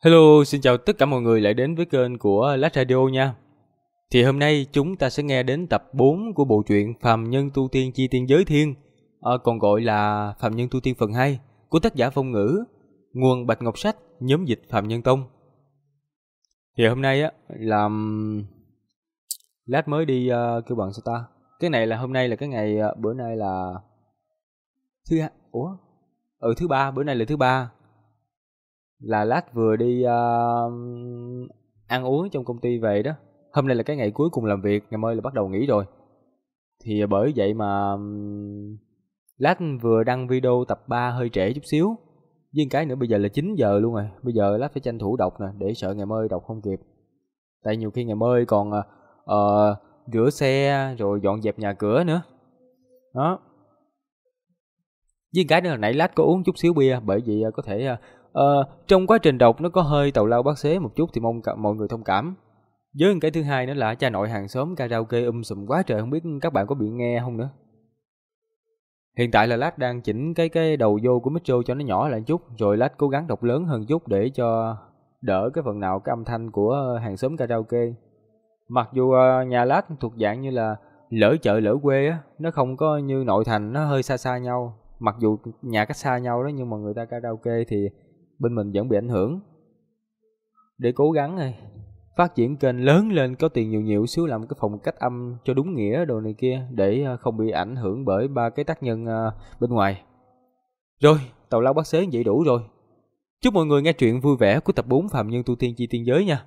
Hello, xin chào tất cả mọi người lại đến với kênh của Lát Radio nha. Thì hôm nay chúng ta sẽ nghe đến tập 4 của bộ truyện Phàm Nhân Tu Tiên Chi Tiên Giới Thiên, còn gọi là Phàm Nhân Tu Tiên phần 2 của tác giả Phong Ngữ, nguồn Bạch Ngọc Sách, nhóm dịch Phàm Nhân Tông. Thì hôm nay á là Lát mới đi kêu bằng sao ta? Cái này là hôm nay là cái ngày bữa nay là thứ ba, bữa nay là thứ ba. Là Lát vừa đi ăn uống trong công ty về đó. Hôm nay là cái ngày cuối cùng làm việc, ngày mai là bắt đầu nghỉ rồi. Thì bởi vậy mà Lát vừa đăng video tập 3 hơi trễ chút xíu. Với cái nữa bây giờ là 9 giờ luôn rồi. Bây giờ Lát phải tranh thủ đọc nè, để sợ ngày mai đọc không kịp. Tại nhiều khi ngày mai còn rửa xe rồi dọn dẹp nhà cửa nữa. Đó. Với cái nữa là nãy Lát có uống chút xíu bia, bởi vậy có thể trong quá trình đọc nó có hơi tào lao bát xế một chút thì mong mọi người thông cảm. Với cái thứ hai nữa là cha nội hàng xóm karaoke sùm quá trời, không biết các bạn có bị nghe không nữa. Hiện tại là Lát đang chỉnh cái đầu vô của micro cho nó nhỏ lại chút, rồi Lát cố gắng đọc lớn hơn chút để cho đỡ cái phần nào cái âm thanh của hàng xóm karaoke. Mặc dù nhà Lát thuộc dạng như là lỡ chợ lỡ quê á, nó không có như nội thành, nó hơi xa xa nhau. Mặc dù nhà cách xa nhau đó nhưng mà người ta karaoke thì bên mình vẫn bị ảnh hưởng. Để cố gắng này phát triển kênh lớn lên, có tiền nhiều nhiều xíu, làm cái phòng cách âm cho đúng nghĩa đồ này kia, để không bị ảnh hưởng bởi ba cái tác nhân bên ngoài. Rồi, tào lao bát xế vậy đủ rồi. Chúc mọi người nghe truyện vui vẻ của tập 4 Phàm Nhân Tu Tiên Chi Tiên Giới nha.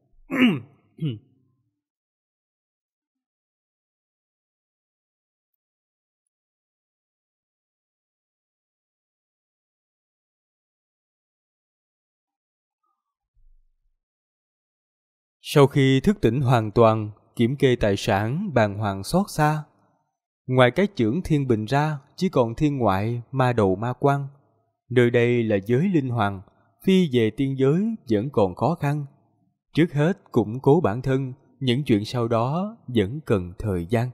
Sau khi thức tỉnh hoàn toàn, kiểm kê tài sản, bàng hoàng xót xa. Ngoài cái chưởng thiên bình ra, chỉ còn thiên ngoại, ma đầu ma quan. Nơi đây là giới linh hoàng, phi về tiên giới vẫn còn khó khăn. Trước hết củng cố bản thân, những chuyện sau đó vẫn cần thời gian.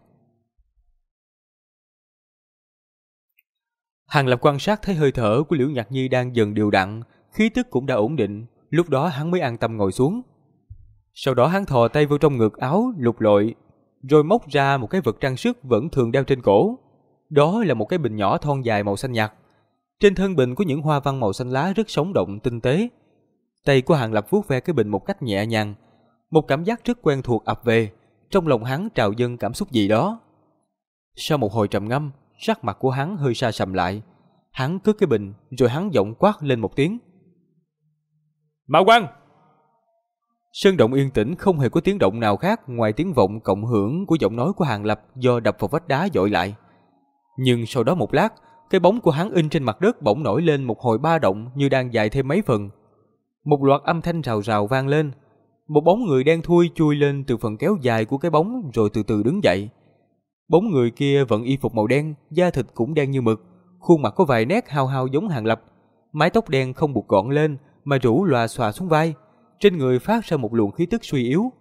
Hàng Lập quan sát thấy hơi thở của Liễu Nhạc Nhi đang dần đều đặn, khí tức cũng đã ổn định, lúc đó hắn mới an tâm ngồi xuống. Sau đó hắn thò tay vào trong ngực áo lục lọi, rồi móc ra một cái vật trang sức vẫn thường đeo trên cổ. Đó là một cái bình nhỏ thon dài màu xanh nhạt. Trên thân bình có những hoa văn màu xanh lá rất sống động tinh tế. Tay của Hàng Lập vuốt ve cái bình một cách nhẹ nhàng. Một cảm giác rất quen thuộc ập về, trong lòng hắn trào dâng cảm xúc gì đó. Sau một hồi trầm ngâm, sắc mặt của hắn hơi sa sầm lại. Hắn cất cái bình, rồi hắn giọng quát lên một tiếng. Mạo Quang! Sơn động yên tĩnh, không hề có tiếng động nào khác ngoài tiếng vọng cộng hưởng của giọng nói của Hàng Lập do đập vào vách đá dội lại. Nhưng sau đó một lát, cái bóng của hắn in trên mặt đất bỗng nổi lên một hồi ba động như đang dài thêm mấy phần. Một loạt âm thanh rào rào vang lên. Một bóng người đen thui chui lên từ phần kéo dài của cái bóng rồi từ từ đứng dậy. Bóng người kia vận y phục màu đen, da thịt cũng đen như mực, khuôn mặt có vài nét hao hao giống Hàng Lập. Mái tóc đen không buộc gọn lên mà rủ lòa xòa xuống vai. Trên người phát ra một luồng khí tức suy yếu.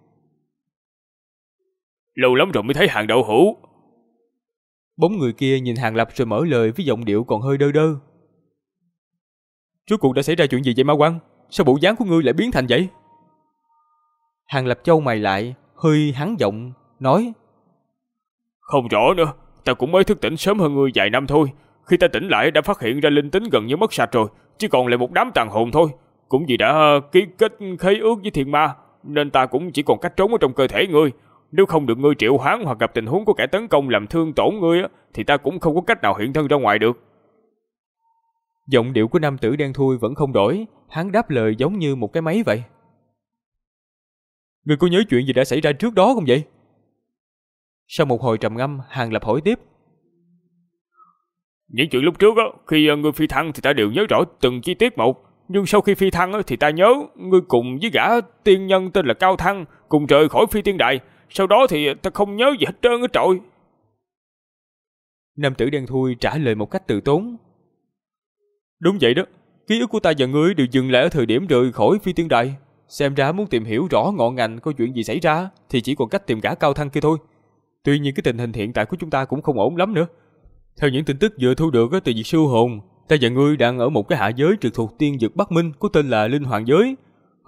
Lâu lắm rồi mới thấy Hàng đạo hữu. Bóng người kia nhìn Hàng Lập rồi mở lời với giọng điệu còn hơi đơ đơ. Rốt cuộc đã xảy ra chuyện gì vậy Ma Quang? Sao bộ dáng của ngươi lại biến thành vậy? Hàng Lập chau mày lại, hơi hắn giọng, nói. Không rõ nữa, ta cũng mới thức tỉnh sớm hơn ngươi vài năm thôi. Khi ta tỉnh lại đã phát hiện ra linh tính gần như mất sạch rồi, chỉ còn lại một đám tàn hồn thôi. Cũng vì đã ký kết khế ước với thiên ma, nên ta cũng chỉ còn cách trốn ở trong cơ thể ngươi. Nếu không được ngươi triệu hoán hoặc gặp tình huống của kẻ tấn công làm thương tổn ngươi, thì ta cũng không có cách nào hiện thân ra ngoài được. Giọng điệu của nam tử đen thui vẫn không đổi, hắn đáp lời giống như một cái máy vậy. Ngươi có nhớ chuyện gì đã xảy ra trước đó không vậy? Sau một hồi trầm ngâm, Hàng Lập hỏi tiếp. Những chuyện lúc trước khi ngươi phi thăng thì ta đều nhớ rõ từng chi tiết một. Nhưng sau khi phi thăng thì ta nhớ ngươi cùng với gã tiên nhân tên là Cao Thăng cùng rời khỏi phi tiên đại. Sau đó thì ta không nhớ gì hết trơn á trội. Nam tử đen thui trả lời một cách từ tốn. Đúng vậy đó, ký ức của ta và ngươi đều dừng lại ở thời điểm rời khỏi phi tiên đại. Xem ra muốn tìm hiểu rõ ngọn ngành có chuyện gì xảy ra thì chỉ còn cách tìm gã Cao Thăng kia thôi. Tuy nhiên cái tình hình hiện tại của chúng ta cũng không ổn lắm nữa. Theo những tin tức vừa thu được từ việc siêu hồn, ta và ngươi đang ở một cái hạ giới trực thuộc tiên vực Bắc Minh có tên là Linh Hoàng giới.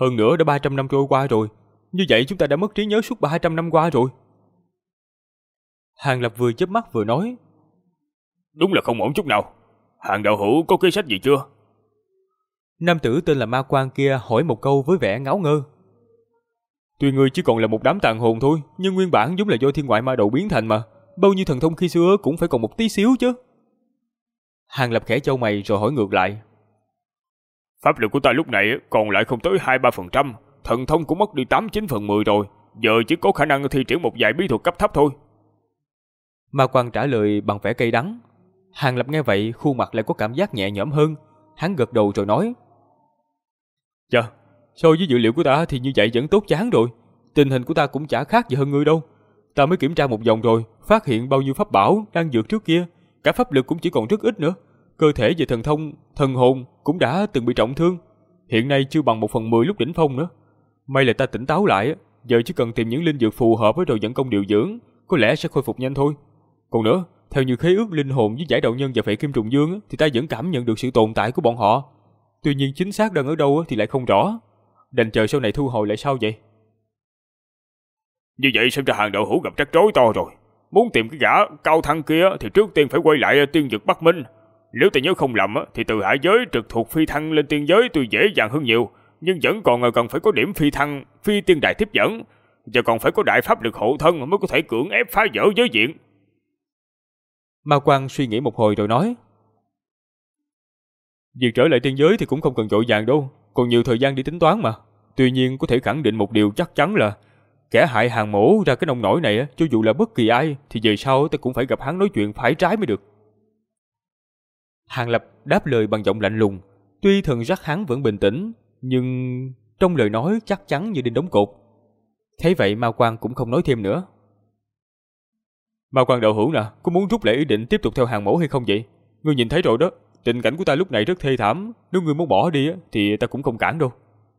Hơn nữa đã 300 năm trôi qua rồi. Như vậy chúng ta đã mất trí nhớ suốt 300 năm qua rồi. Hàng Lập vừa chớp mắt vừa nói. Đúng là không ổn chút nào. Hàng đạo hữu có kế sách gì chưa? Nam tử tên là Ma Quan kia hỏi một câu với vẻ ngáo ngơ. Tuy người chỉ còn là một đám tàn hồn thôi, nhưng nguyên bản giống là do thiên ngoại ma đầu biến thành mà. Bao nhiêu thần thông khi xưa cũng phải còn một tí xíu chứ. Hàng Lập khẽ chau mày rồi hỏi ngược lại. Pháp lực của ta lúc này còn lại không tới 2-3%, thần thông cũng mất đi 8-9 phần 10 rồi, giờ chỉ có khả năng thi triển một vài bí thuật cấp thấp thôi. Ma Quan trả lời bằng vẻ cay đắng. Hàng Lập nghe vậy, khuôn mặt lại có cảm giác nhẹ nhõm hơn. Hắn gật đầu rồi nói. Chà, so với dữ liệu của ta thì như vậy vẫn tốt chán rồi. Tình hình của ta cũng chả khác gì hơn ngươi đâu. Ta mới kiểm tra một vòng rồi, phát hiện bao nhiêu pháp bảo đang dược trước kia, cả pháp lực cũng chỉ còn rất ít nữa. Cơ thể về thần thông, thần hồn cũng đã từng bị trọng thương, hiện nay chưa bằng 1/10 lúc đỉnh phong nữa. May là ta tỉnh táo lại, giờ chỉ cần tìm những linh dược phù hợp với rồi dẫn công điều dưỡng, có lẽ sẽ khôi phục nhanh thôi. Còn nữa, theo như khế ước linh hồn với giải đạo nhân và phệ kim trùng dương thì ta vẫn cảm nhận được sự tồn tại của bọn họ. Tuy nhiên chính xác đang ở đâu thì lại không rõ. Đành chờ sau này thu hồi lại sao vậy? Như vậy xem ra Hàng đạo hữu gặp rắc rối to rồi. Muốn tìm cái gã cao thăng kia thì trước tiên phải quay lại tiên vực Bắc Minh. Nếu ta nhớ không lầm thì từ hạ giới trực thuộc phi thăng lên tiên giới tuy dễ dàng hơn nhiều, nhưng vẫn còn cần phải có điểm phi thăng, phi tiên đài tiếp dẫn, và còn phải có đại pháp lực hộ thân mới có thể cưỡng ép phá vỡ giới diện. Ma Quan suy nghĩ một hồi rồi nói. Việc trở lại tiên giới thì cũng không cần vội vàng đâu, còn nhiều thời gian đi tính toán mà. Tuy nhiên có thể khẳng định một điều chắc chắn là kẻ hại Hàng mổ ra cái nông nổi này, cho dù là bất kỳ ai thì về sau ta cũng phải gặp hắn nói chuyện phải trái mới được. Hàng Lập đáp lời bằng giọng lạnh lùng, tuy thần sắc hắn vẫn bình tĩnh, nhưng trong lời nói chắc chắn như đinh đóng cột. Thấy vậy Ma Quan cũng không nói thêm nữa. Ma Quan đạo hữu nè, có muốn rút lại ý định tiếp tục theo Hàng mổ hay không vậy? Ngươi nhìn thấy rồi đó, tình cảnh của ta lúc này rất thê thảm, nếu ngươi muốn bỏ đi thì ta cũng không cản đâu.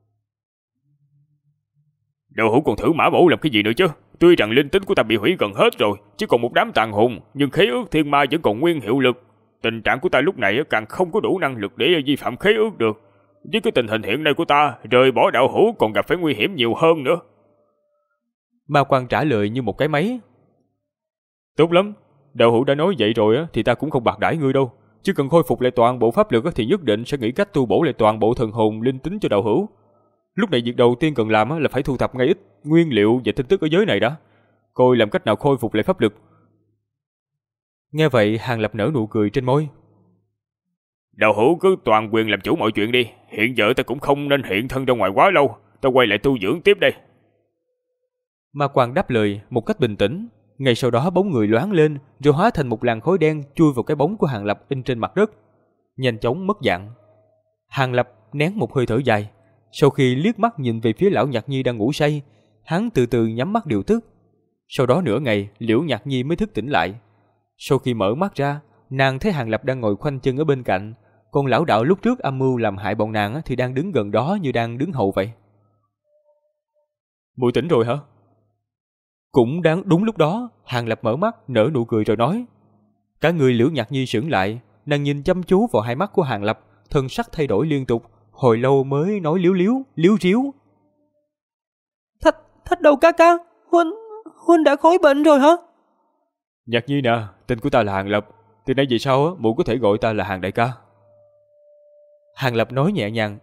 Đạo hữu còn thử mã bổ làm cái gì nữa chứ? Tuy rằng linh tính của ta bị hủy gần hết rồi, chỉ còn một đám tàn hồn, nhưng khế ước thiên ma vẫn còn nguyên hiệu lực. Tình trạng của ta lúc này càng không có đủ năng lực để vi phạm khế ước được. Với cái tình hình hiện nay của ta, rời bỏ đạo hữu còn gặp phải nguy hiểm nhiều hơn nữa. Ma Quan trả lời như một cái máy. Tốt lắm, đạo hữu đã nói vậy rồi thì ta cũng không bạc đãi ngươi đâu. Chỉ cần khôi phục lại toàn bộ pháp lực thì nhất định sẽ nghĩ cách tu bổ lại toàn bộ thần hồn linh tính cho đạo hữu. Lúc này việc đầu tiên cần làm là phải thu thập ngay ít nguyên liệu và tin tức ở giới này đã, coi làm cách nào khôi phục lại pháp lực. Nghe vậy Hàng Lập nở nụ cười trên môi. Đạo hữu cứ toàn quyền làm chủ mọi chuyện đi, hiện giờ ta cũng không nên hiện thân ra ngoài quá lâu, ta quay lại tu dưỡng tiếp đây. Ma Quan đáp lời một cách bình tĩnh. Ngay sau đó bóng người loáng lên rồi hóa thành một làn khói đen chui vào cái bóng của Hàng Lập in trên mặt đất, nhanh chóng mất dạng. Hàng Lập nén một hơi thở dài. Sau khi liếc mắt nhìn về phía lão Nhạc Nhi đang ngủ say, hắn từ từ nhắm mắt điều tức. Sau đó nửa ngày, Liễu Nhạc Nhi mới thức tỉnh lại. Sau khi mở mắt ra, nàng thấy Hàng Lập đang ngồi khoanh chân ở bên cạnh, còn lão đạo lúc trước âm mưu làm hại bọn nàng thì đang đứng gần đó như đang đứng hầu vậy. Muội tỉnh rồi hả? Cũng đáng đúng lúc đó, Hàng Lập mở mắt, nở nụ cười rồi nói. Cả người Liễu Nhạc Nhi sững lại, nàng nhìn chăm chú vào hai mắt của Hàng Lập, thân sắc thay đổi liên tục, hồi lâu mới nói liếu ríu. Thách đâu ca ca, Huynh đã khỏi bệnh rồi hả? Nhạc Nhi nè, tên của ta là Hàng Lập, từ nay về sau muội có thể gọi ta là Hàng đại ca. Hàng Lập nói nhẹ nhàng.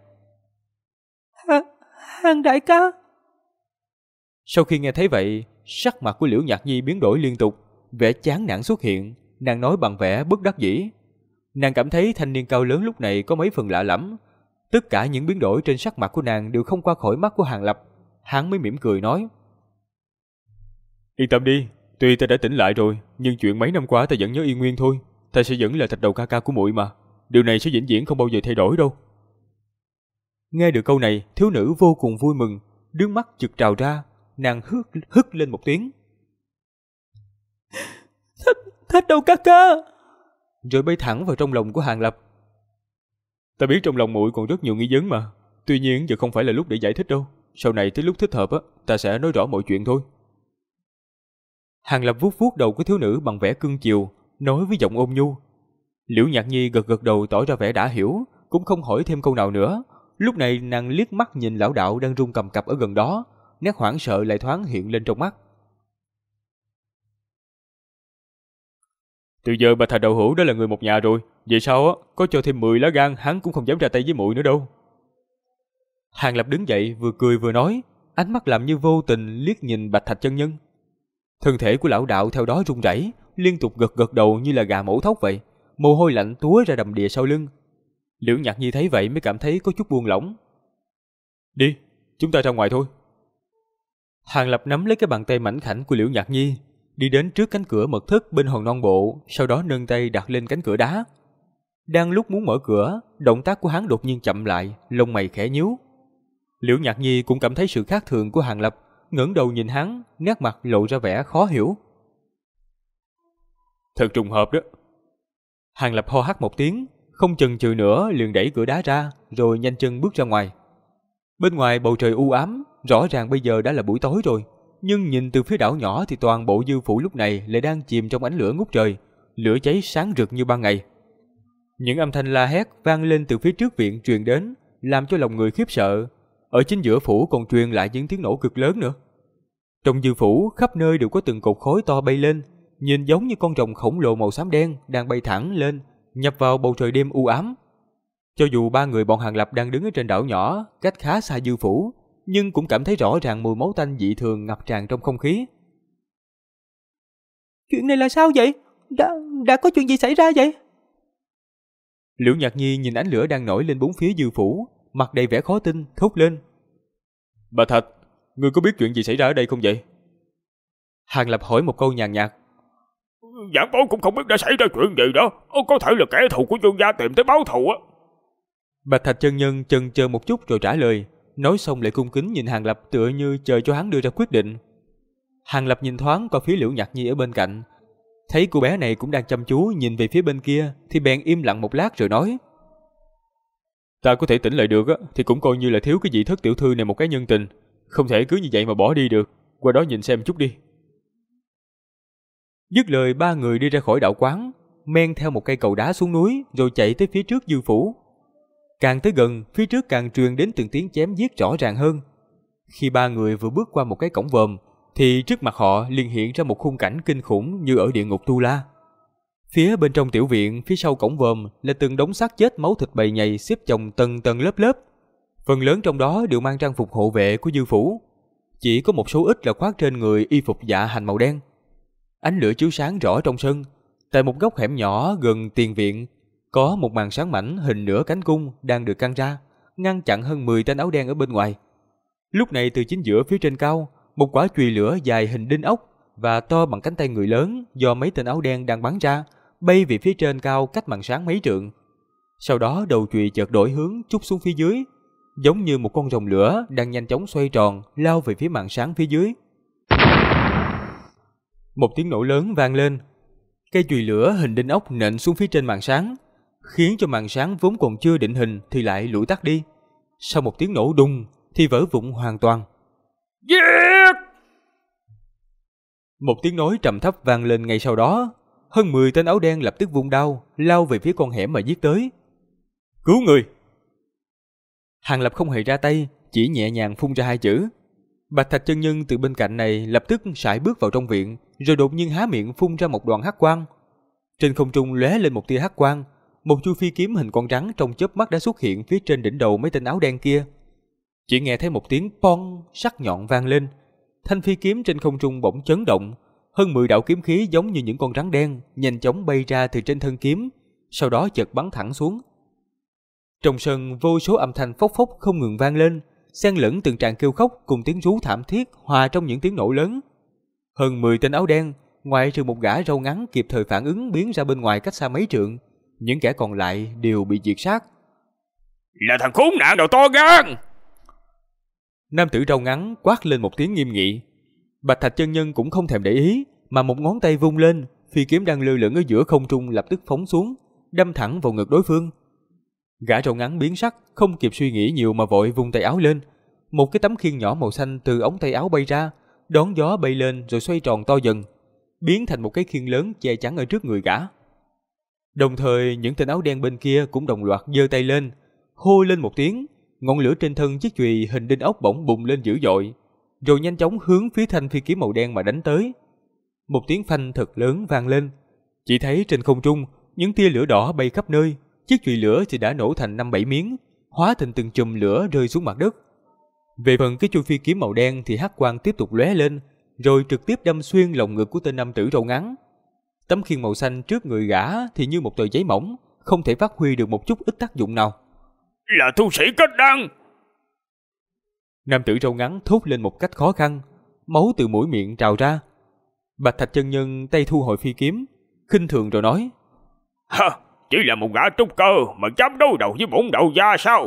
Hàng đại ca. Sau khi nghe thấy vậy, sắc mặt của Liễu Nhạc Nhi biến đổi liên tục, vẻ chán nản xuất hiện, nàng nói bằng vẻ bất đắc dĩ. Nàng cảm thấy thanh niên cao lớn lúc này có mấy phần lạ lẫm. Tất cả những biến đổi trên sắc mặt của nàng đều không qua khỏi mắt của Hàng Lập. Hắn mới mỉm cười nói. Yên tâm đi, tuy ta đã tỉnh lại rồi, nhưng chuyện mấy năm qua ta vẫn nhớ y nguyên thôi. Ta sẽ vẫn là thạch đầu ca ca của muội mà. Điều này sẽ vĩnh viễn không bao giờ thay đổi đâu. Nghe được câu này, thiếu nữ vô cùng vui mừng, nước mắt chực trào ra, nàng hức lên một tiếng. Thạch đầu ca ca! Rồi bay thẳng vào trong lòng của Hàng Lập. Ta biết trong lòng muội còn rất nhiều nghi vấn mà, tuy nhiên giờ không phải là lúc để giải thích đâu. Sau này tới lúc thích hợp ta sẽ nói rõ mọi chuyện thôi. Hàng Lập vuốt vuốt đầu của thiếu nữ bằng vẻ cưng chiều, nói với giọng ôn nhu. Liễu Nhạc Nhi gật gật đầu tỏ ra vẻ đã hiểu, cũng không hỏi thêm câu nào nữa. Lúc này nàng liếc mắt nhìn lão đạo đang run cầm cập ở gần đó, nét hoảng sợ lại thoáng hiện lên trong mắt. Từ giờ bà thà đậu hũ đó là người một nhà rồi, vậy sao á, có cho thêm 10 lá gan hắn cũng không dám ra tay với muội nữa đâu. Hàng Lập đứng dậy vừa cười vừa nói, ánh mắt làm như vô tình liếc nhìn Bạch Thạch chân nhân. Thân thể của lão đạo theo đó run rẩy, liên tục gật gật đầu như là gà mổ thóc vậy, mồ hôi lạnh túa ra đầm đìa sau lưng. Liễu Nhạc Nhi thấy vậy mới cảm thấy có chút buông lỏng. Đi, chúng ta ra ngoài thôi. Hàng Lập nắm lấy cái bàn tay mảnh khảnh của Liễu Nhạc Nhi, đi đến trước cánh cửa mật thất bên hòn non bộ, sau đó nâng tay đặt lên cánh cửa đá. Đang lúc muốn mở cửa, động tác của hắn đột nhiên chậm lại, lông mày khẽ nhíu. Liễu Nhạc Nhi cũng cảm thấy sự khác thường của Hàng Lập, ngẩng đầu nhìn hắn, nét mặt lộ ra vẻ khó hiểu. Thật trùng hợp đó. Hàng Lập ho hắt một tiếng, không chần chừ nữa liền đẩy cửa đá ra, rồi nhanh chân bước ra ngoài. Bên ngoài bầu trời u ám, rõ ràng bây giờ đã là buổi tối rồi, nhưng nhìn từ phía đảo nhỏ thì toàn bộ Dư phủ lúc này lại đang chìm trong ánh lửa ngút trời, lửa cháy sáng rực như ban ngày. Những âm thanh la hét vang lên từ phía trước viện truyền đến, làm cho lòng người khiếp sợ. Ở chính giữa phủ còn truyền lại những tiếng nổ cực lớn nữa. Trong Dư phủ khắp nơi đều có từng cột khói to bay lên, nhìn giống như con rồng khổng lồ màu xám đen đang bay thẳng lên, nhập vào bầu trời đêm u ám. Cho dù ba người bọn Hàng Lập đang đứng ở trên đảo nhỏ, cách khá xa Dư phủ, nhưng cũng cảm thấy rõ ràng mùi máu tanh dị thường ngập tràn trong không khí. Chuyện này là sao vậy? Đã có chuyện gì xảy ra vậy? Liễu Nhạc Nhi nhìn ánh lửa đang nổi lên bốn phía Dư phủ, mặt đầy vẻ khó tin, thốt lên. Bà Thạch, ngươi có biết chuyện gì xảy ra ở đây không vậy? Hàng Lập hỏi một câu nhàn nhạt. Giảng bối cũng không biết đã xảy ra chuyện gì đó, có thể là kẻ thù của Dương gia tìm tới báo thù á. Bạch Thạch chân nhân chần chờ một chút rồi trả lời, nói xong lại cung kính nhìn Hàng Lập tựa như chờ cho hắn đưa ra quyết định. Hàng Lập nhìn thoáng qua phía Liễu Nhạc Nhi ở bên cạnh, thấy cô bé này cũng đang chăm chú nhìn về phía bên kia, thì bèn im lặng một lát rồi nói. Ta có thể tỉnh lại được á, thì cũng coi như là thiếu cái vị thất tiểu thư này một cái nhân tình, không thể cứ như vậy mà bỏ đi được, qua đó nhìn xem chút đi. Dứt lời ba người đi ra khỏi đạo quán, men theo một cây cầu đá xuống núi rồi chạy tới phía trước Dư phủ. Càng tới gần, phía trước càng truyền đến từng tiếng chém giết rõ ràng hơn. Khi ba người vừa bước qua một cái cổng vòm, thì trước mặt họ liền hiện ra một khung cảnh kinh khủng như ở địa ngục Tu La. Phía bên trong tiểu viện, phía sau cổng vòm là từng đống xác chết máu thịt bầy nhầy xếp chồng tầng tầng lớp lớp. Phần lớn trong đó đều mang trang phục hộ vệ của Dư phủ, chỉ có một số ít là khoác trên người y phục dạ hành màu đen. Ánh lửa chiếu sáng rõ trong sân. Tại một góc hẻm nhỏ gần tiền viện, có một màn sáng mảnh hình nửa cánh cung đang được căng ra, ngăn chặn hơn 10 tên áo đen ở bên ngoài. Lúc này từ chính giữa phía trên cao, một quả chùy lửa dài hình đinh ốc và to bằng cánh tay người lớn do mấy tên áo đen đang bắn ra, bay về phía trên cao cách màn sáng mấy trượng. Sau đó đầu chùy chợt đổi hướng trút xuống phía dưới, giống như một con rồng lửa đang nhanh chóng xoay tròn lao về phía màn sáng phía dưới. Một tiếng nổ lớn vang lên, cây chùy lửa hình đinh ốc nện xuống phía trên màn sáng, khiến cho màn sáng vốn còn chưa định hình thì lại lụi tắt đi. Sau một tiếng nổ đùng thì vỡ vụn hoàn toàn. Giết! Một tiếng nói trầm thấp vang lên ngay sau đó. Hơn 10 tên áo đen lập tức vung đao lao về phía con hẻm mà giết tới. Cứu người! Hàng Lập không hề ra tay, chỉ nhẹ nhàng phun ra hai chữ. Bạch Thạch chân nhân từ bên cạnh này lập tức sải bước vào trong viện, rồi đột nhiên há miệng phun ra một đoàn hắc quang. Trên không trung lóe lên một tia hắc quang, một chu phi kiếm hình con rắn trong chớp mắt đã xuất hiện phía trên đỉnh đầu mấy tên áo đen kia. Chỉ nghe thấy một tiếng pong sắc nhọn vang lên, thanh phi kiếm trên không trung bỗng chấn động, hơn 10 đạo kiếm khí giống như những con rắn đen nhanh chóng bay ra từ trên thân kiếm, sau đó chợt bắn thẳng xuống. Trong sân vô số âm thanh phốc phốc không ngừng vang lên, xen lẫn từng tràng kêu khóc cùng tiếng rú thảm thiết hòa trong những tiếng nổ lớn. Hơn 10 tên áo đen, ngoại trừ một gã râu ngắn kịp thời phản ứng biến ra bên ngoài cách xa mấy trượng, những kẻ còn lại đều bị diệt sát. Là thằng khốn nạn đầu to gan! Nam tử râu ngắn quát lên một tiếng nghiêm nghị. Bạch Thạch chân nhân cũng không thèm để ý, mà một ngón tay vung lên, phi kiếm đang lơ lửng ở giữa không trung lập tức phóng xuống, đâm thẳng vào ngực đối phương. Gã râu ngắn biến sắc, không kịp suy nghĩ nhiều mà vội vung tay áo lên. Một cái tấm khiên nhỏ màu xanh từ ống tay áo bay ra, đón gió bay lên rồi xoay tròn to dần, biến thành một cái khiên lớn che chắn ở trước người gã. Đồng thời những tên áo đen bên kia cũng đồng loạt giơ tay lên, hô lên một tiếng, ngọn lửa trên thân chiếc chùy hình đinh ốc bỗng bùng lên dữ dội, rồi nhanh chóng hướng phía thanh phi kiếm màu đen mà đánh tới. Một tiếng phanh thật lớn vang lên, chỉ thấy trên không trung những tia lửa đỏ bay khắp nơi, chiếc chùy lửa thì đã nổ thành 5-7 miếng, hóa thành từng chùm lửa rơi xuống mặt đất. Về phần cái chuôi phi kiếm màu đen thì hắc quang tiếp tục lóe lên, rồi trực tiếp đâm xuyên lồng ngực của tên nam tử râu ngắn. Tấm khiên màu xanh trước người gã thì như một tờ giấy mỏng, không thể phát huy được một chút ít tác dụng nào. Là tu sĩ kết đan! Nam tử râu ngắn thốt lên một cách khó khăn, máu từ mũi miệng trào ra. Bạch Thạch chân nhân tay thu hồi phi kiếm, khinh thường rồi nói: Hả, chỉ là một gã trúc cơ mà dám đối đầu với bổn đạo gia sao?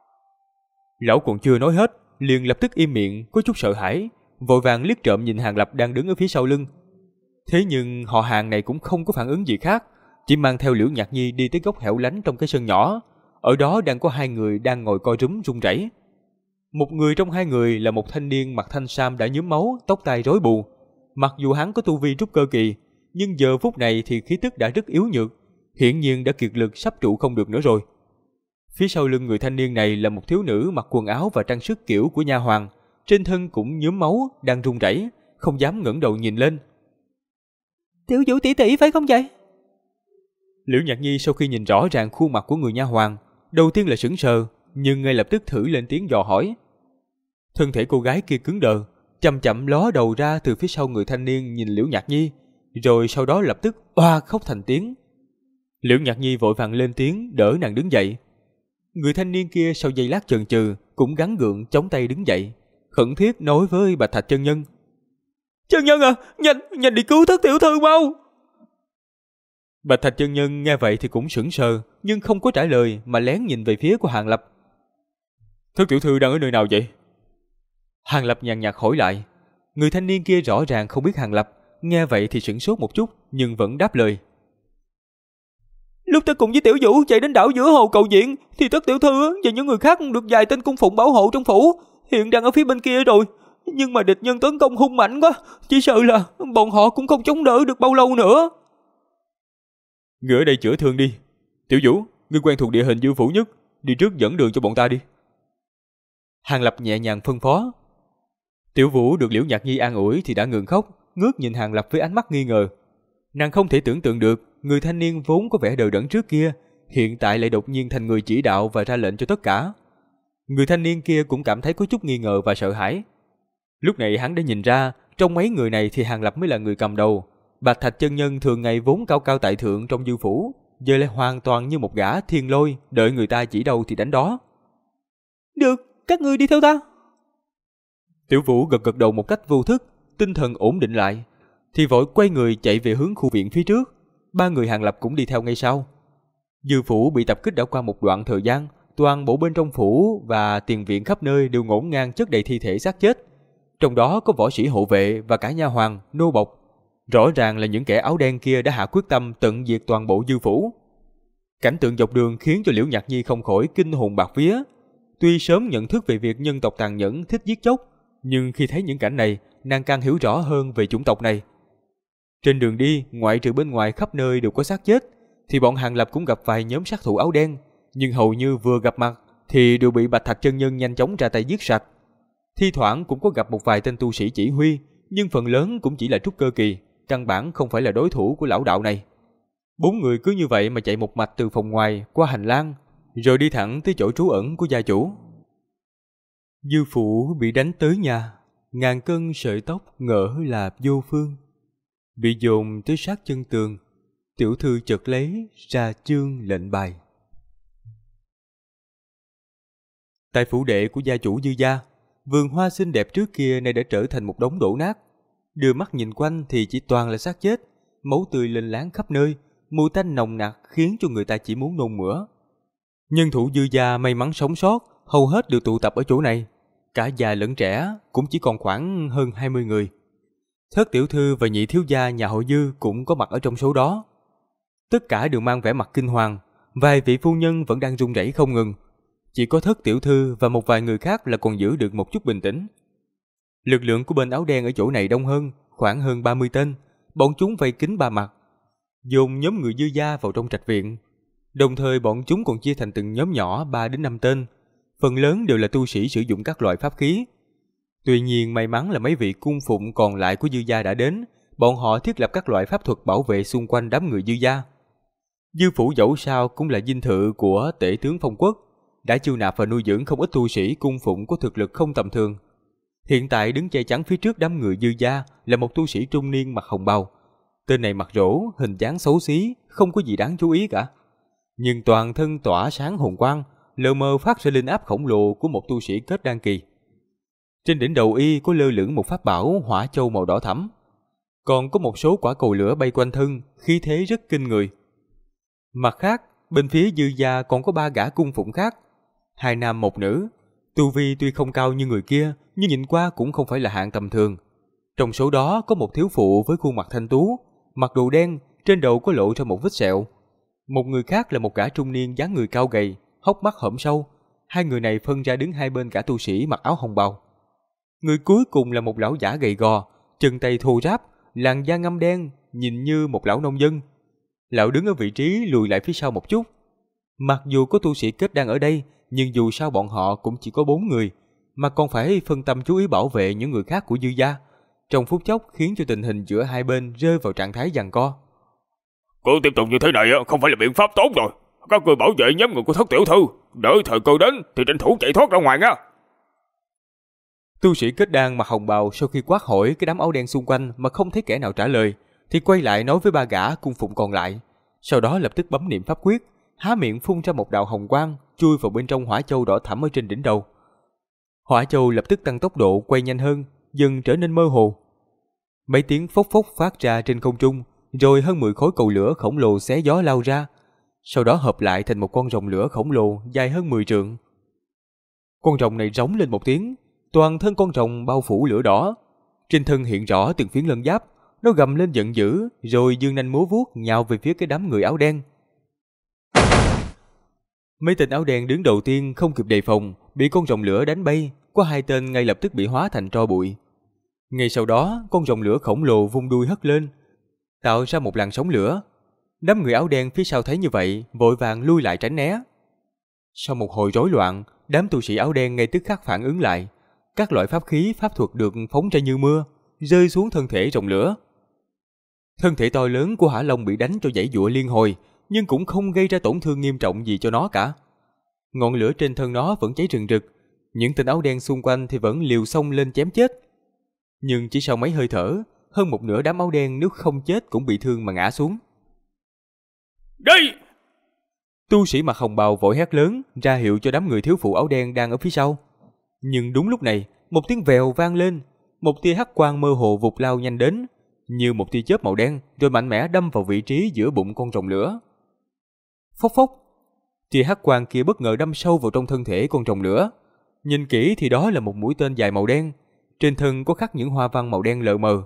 Lão còn chưa nói hết, liền lập tức im miệng, có chút sợ hãi, vội vàng liếc trộm nhìn Hàng Lập đang đứng ở phía sau lưng. Thế nhưng họ Hàng này cũng không có phản ứng gì khác, chỉ mang theo Liễu Nhạc Nhi đi tới góc hẻo lánh trong cái sân nhỏ. Ở đó đang có hai người đang ngồi co rúm run rẩy. Một người trong hai người là một thanh niên mặc thanh sam đã nhuốm máu, tóc tai rối bù. Mặc dù hắn có tu vi trúc cơ kỳ, nhưng giờ phút này thì khí tức đã rất yếu nhược, hiển nhiên đã kiệt lực sắp trụ không được nữa rồi. Phía sau lưng người thanh niên này là một thiếu nữ mặc quần áo và trang sức kiểu của nha hoàn, trên thân cũng nhuốm máu, đang run rẩy, không dám ngẩng đầu nhìn lên. Tiểu Vũ tỷ tỷ phải không vậy? Liễu Nhạc Nhi sau khi nhìn rõ ràng khuôn mặt của người nha hoàn, đầu tiên là sững sờ, nhưng ngay lập tức thử lên tiếng dò hỏi. Thân thể cô gái kia cứng đờ, chậm chậm ló đầu ra từ phía sau người thanh niên nhìn Liễu Nhạc Nhi, rồi sau đó lập tức oa khóc thành tiếng. Liễu Nhạc Nhi vội vàng lên tiếng đỡ nàng đứng dậy. Người thanh niên kia sau giây lát chần chừ cũng gắng gượng chống tay đứng dậy, khẩn thiết nói với Bạch Thạch chân nhân: Chân nhân à, nhanh đi cứu Thất tiểu thư mau! Bạch Thạch chân nhân nghe vậy thì cũng sững sờ, nhưng không có trả lời mà lén nhìn về phía của Hàng Lập. Thất tiểu thư đang ở nơi nào vậy? Hàng Lập nhàn nhạt hỏi lại. Người thanh niên kia rõ ràng không biết Hàng Lập, nghe vậy thì sửng sốt một chút, nhưng vẫn đáp lời. Lúc ta cùng với Tiểu Vũ chạy đến đảo giữa hồ cầu viện, thì Thất tiểu thư và những người khác được vài tên cung phụng bảo hộ trong phủ, hiện đang ở phía bên kia rồi. Nhưng mà địch nhân tấn công hung mạnh quá, chỉ sợ là bọn họ cũng không chống đỡ được bao lâu nữa. Người ở đây chữa thương đi. Tiểu Vũ, ngươi quen thuộc địa hình Dư phủ nhất, đi trước dẫn đường cho bọn ta đi. Hàng Lập nhẹ nhàng phân phó. Tiểu Vũ được Liễu Nhạc Nhi an ủi thì đã ngừng khóc, ngước nhìn Hàng Lập với ánh mắt nghi ngờ. Nàng không thể tưởng tượng được người thanh niên vốn có vẻ đờ đẫn trước kia, hiện tại lại đột nhiên thành người chỉ đạo và ra lệnh cho tất cả. Người thanh niên kia cũng cảm thấy có chút nghi ngờ và sợ hãi. Lúc này hắn đã nhìn ra, trong mấy người này thì Hàng Lập mới là người cầm đầu. Bạch Thạch chân nhân thường ngày vốn cao cao tại thượng trong Dư phủ, giờ lại hoàn toàn như một gã thiên lôi, đợi người ta chỉ đâu thì đánh đó. Được, các ngươi đi theo ta. Tiểu Vũ gật gật đầu một cách vô thức, tinh thần ổn định lại, thì vội quay người chạy về hướng khu viện phía trước. Ba người Hàng Lập cũng đi theo ngay sau. Dư phủ bị tập kích đã qua một đoạn thời gian, toàn bộ bên trong phủ và tiền viện khắp nơi đều ngổn ngang chất đầy thi thể xác chết. Trong đó có võ sĩ hộ vệ và cả nha hoàn, nô bộc. Rõ ràng là những kẻ áo đen kia đã hạ quyết tâm tận diệt toàn bộ Dư phủ. Cảnh tượng dọc đường khiến cho Liễu Nhạc Nhi không khỏi kinh hồn bạt vía. Tuy sớm nhận thức về việc nhân tộc tàn nhẫn thích giết chóc, nhưng khi thấy những cảnh này, nàng càng hiểu rõ hơn về chủng tộc này. Trên đường đi, ngoại trừ bên ngoài khắp nơi đều có xác chết, thì bọn Hàng Lập cũng gặp vài nhóm sát thủ áo đen, nhưng hầu như vừa gặp mặt thì đều bị Bạch Thạch chân nhân nhanh chóng ra tay giết sạch. Thi thoảng cũng có gặp một vài tên tu sĩ chỉ huy, nhưng phần lớn cũng chỉ là trúc cơ kỳ, căn bản không phải là đối thủ của lão đạo này. Bốn người cứ như vậy mà chạy một mạch từ phòng ngoài qua hành lang, rồi đi thẳng tới chỗ trú ẩn của gia chủ. Dư phủ bị đánh tới nhà, ngàn cân sợi tóc ngỡ là vô phương. Bị dồn tới sát chân tường, tiểu thư chợt lấy ra chương lệnh bài. Tại phủ đệ của gia chủ Dư gia, vườn hoa xinh đẹp trước kia nay đã trở thành một đống đổ nát. Đưa mắt nhìn quanh thì chỉ toàn là xác chết, máu tươi lênh láng khắp nơi, mùi tanh nồng nặc khiến cho người ta chỉ muốn nôn mửa. Nhân thủ Dư gia may mắn sống sót, hầu hết đều tụ tập ở chỗ này. Cả già lẫn trẻ cũng chỉ còn khoảng hơn 20 người. Thất tiểu thư và nhị thiếu gia nhà họ Dư cũng có mặt ở trong số đó. Tất cả đều mang vẻ mặt kinh hoàng, vài vị phu nhân vẫn đang run rẩy không ngừng. Chỉ có Thất tiểu thư và một vài người khác là còn giữ được một chút bình tĩnh. Lực lượng của bên áo đen ở chỗ này đông hơn, khoảng hơn 30 tên. Bọn chúng vây kín ba mặt, dồn nhóm người Dư gia vào trong trạch viện. Đồng thời bọn chúng còn chia thành từng nhóm nhỏ 3 đến 5 tên, phần lớn đều là tu sĩ sử dụng các loại pháp khí. Tuy nhiên may mắn là mấy vị cung phụng còn lại của Dư gia đã đến, bọn họ thiết lập các loại pháp thuật bảo vệ xung quanh đám người Dư gia. Dư phủ dẫu sao cũng là dinh thự của tể tướng Phong Quốc, đã chiêu nạp và nuôi dưỡng không ít tu sĩ cung phụng có thực lực không tầm thường. Hiện tại đứng che chắn phía trước đám người Dư gia là một tu sĩ trung niên mặc hồng bào. Tên này mặt rỗ, hình dáng xấu xí, không có gì đáng chú ý cả. Nhưng toàn thân tỏa sáng hồn quang, lờ mờ phát ra linh áp khổng lồ của một tu sĩ kết đan kỳ. Trên đỉnh đầu y có lơ lửng một pháp bảo hỏa châu màu đỏ thẫm, còn có một số quả cầu lửa bay quanh thân, khí thế rất kinh người. Mặt khác, bên phía Dư gia còn có 3 gã cung phụng khác, 2 nam 1 nữ. Tu vi tuy không cao như người kia, nhưng nhìn qua cũng không phải là hạng tầm thường. Trong số đó có một thiếu phụ với khuôn mặt thanh tú, mặc đồ đen, trên đầu có lộ ra một vết sẹo. Một người khác là một gã trung niên dáng người cao gầy, hốc mắt hõm sâu. 2 người này phân ra đứng hai bên cả tu sĩ mặc áo hồng bào. Người cuối cùng là một lão giả gầy gò, chân tay thô ráp, làn da ngăm đen, nhìn như một lão nông dân. Lão đứng ở vị trí lùi lại phía sau một chút. Mặc dù có tu sĩ kết đan ở đây, nhưng dù sao bọn họ cũng chỉ có 4 người, mà còn phải phân tâm chú ý bảo vệ những người khác của Dư gia. Trong phút chốc khiến cho tình hình giữa hai bên rơi vào trạng thái giằng co. Cứ tiếp tục như thế này không phải là biện pháp tốt rồi. Các người bảo vệ nhóm người của Thất tiểu thư, đợi thời cơ đến thì tranh thủ chạy thoát ra ngoài nha. Tu sĩ kết đan mặc hồng bào sau khi quát hỏi cái đám áo đen xung quanh mà không thấy kẻ nào trả lời, thì quay lại nói với 3 gã cung phụng còn lại. Sau đó lập tức bấm niệm pháp quyết, há miệng phun ra một đạo hồng quang chui vào bên trong hỏa châu đỏ thẫm ở trên đỉnh đầu. Hỏa châu lập tức tăng tốc độ quay nhanh hơn, dần trở nên mơ hồ. Mấy tiếng phốc phốc phát ra trên không trung, rồi hơn 10 khối cầu lửa khổng lồ xé gió lao ra, sau đó hợp lại thành một con rồng lửa khổng lồ dài hơn 10 trượng. Con rồng này rống lên một tiếng, toàn thân con rồng bao phủ lửa đỏ, trên thân hiện rõ từng phiến lân giáp, nó gầm lên giận dữ, rồi giương nanh múa vuốt nhào về phía cái đám người áo đen. Mấy tên áo đen đứng đầu tiên không kịp đề phòng, bị con rồng lửa đánh bay, có 2 tên ngay lập tức bị hóa thành tro bụi. Ngay sau đó, con rồng lửa khổng lồ vung đuôi hất lên, tạo ra một làn sóng lửa. Đám người áo đen phía sau thấy như vậy, vội vàng lui lại tránh né. Sau một hồi rối loạn, đám tu sĩ áo đen ngay tức khắc phản ứng lại. Các loại pháp khí, pháp thuật được phóng ra như mưa, rơi xuống thân thể rồng lửa. Thân thể to lớn của Hỏa Long bị đánh cho giãy giụa liên hồi, nhưng cũng không gây ra tổn thương nghiêm trọng gì cho nó cả. Ngọn lửa trên thân nó vẫn cháy rừng rực, những tên áo đen xung quanh thì vẫn liều xông lên chém chết. Nhưng chỉ sau mấy hơi thở, hơn một nửa đám áo đen nếu không chết cũng bị thương mà ngã xuống. Đi! Tu sĩ mặc hồng bào vội hét lớn, ra hiệu cho đám người thiếu phụ áo đen đang ở phía sau. Nhưng đúng lúc này, một tiếng vèo vang lên, một tia hắc quang mơ hồ vụt lao nhanh đến, như một tia chớp màu đen, rồi mạnh mẽ đâm vào vị trí giữa bụng con rồng lửa. Phốc phốc, tia hắc quang kia bất ngờ đâm sâu vào trong thân thể con rồng lửa. Nhìn kỹ thì đó là một mũi tên dài màu đen, trên thân có khắc những hoa văn màu đen lờ mờ.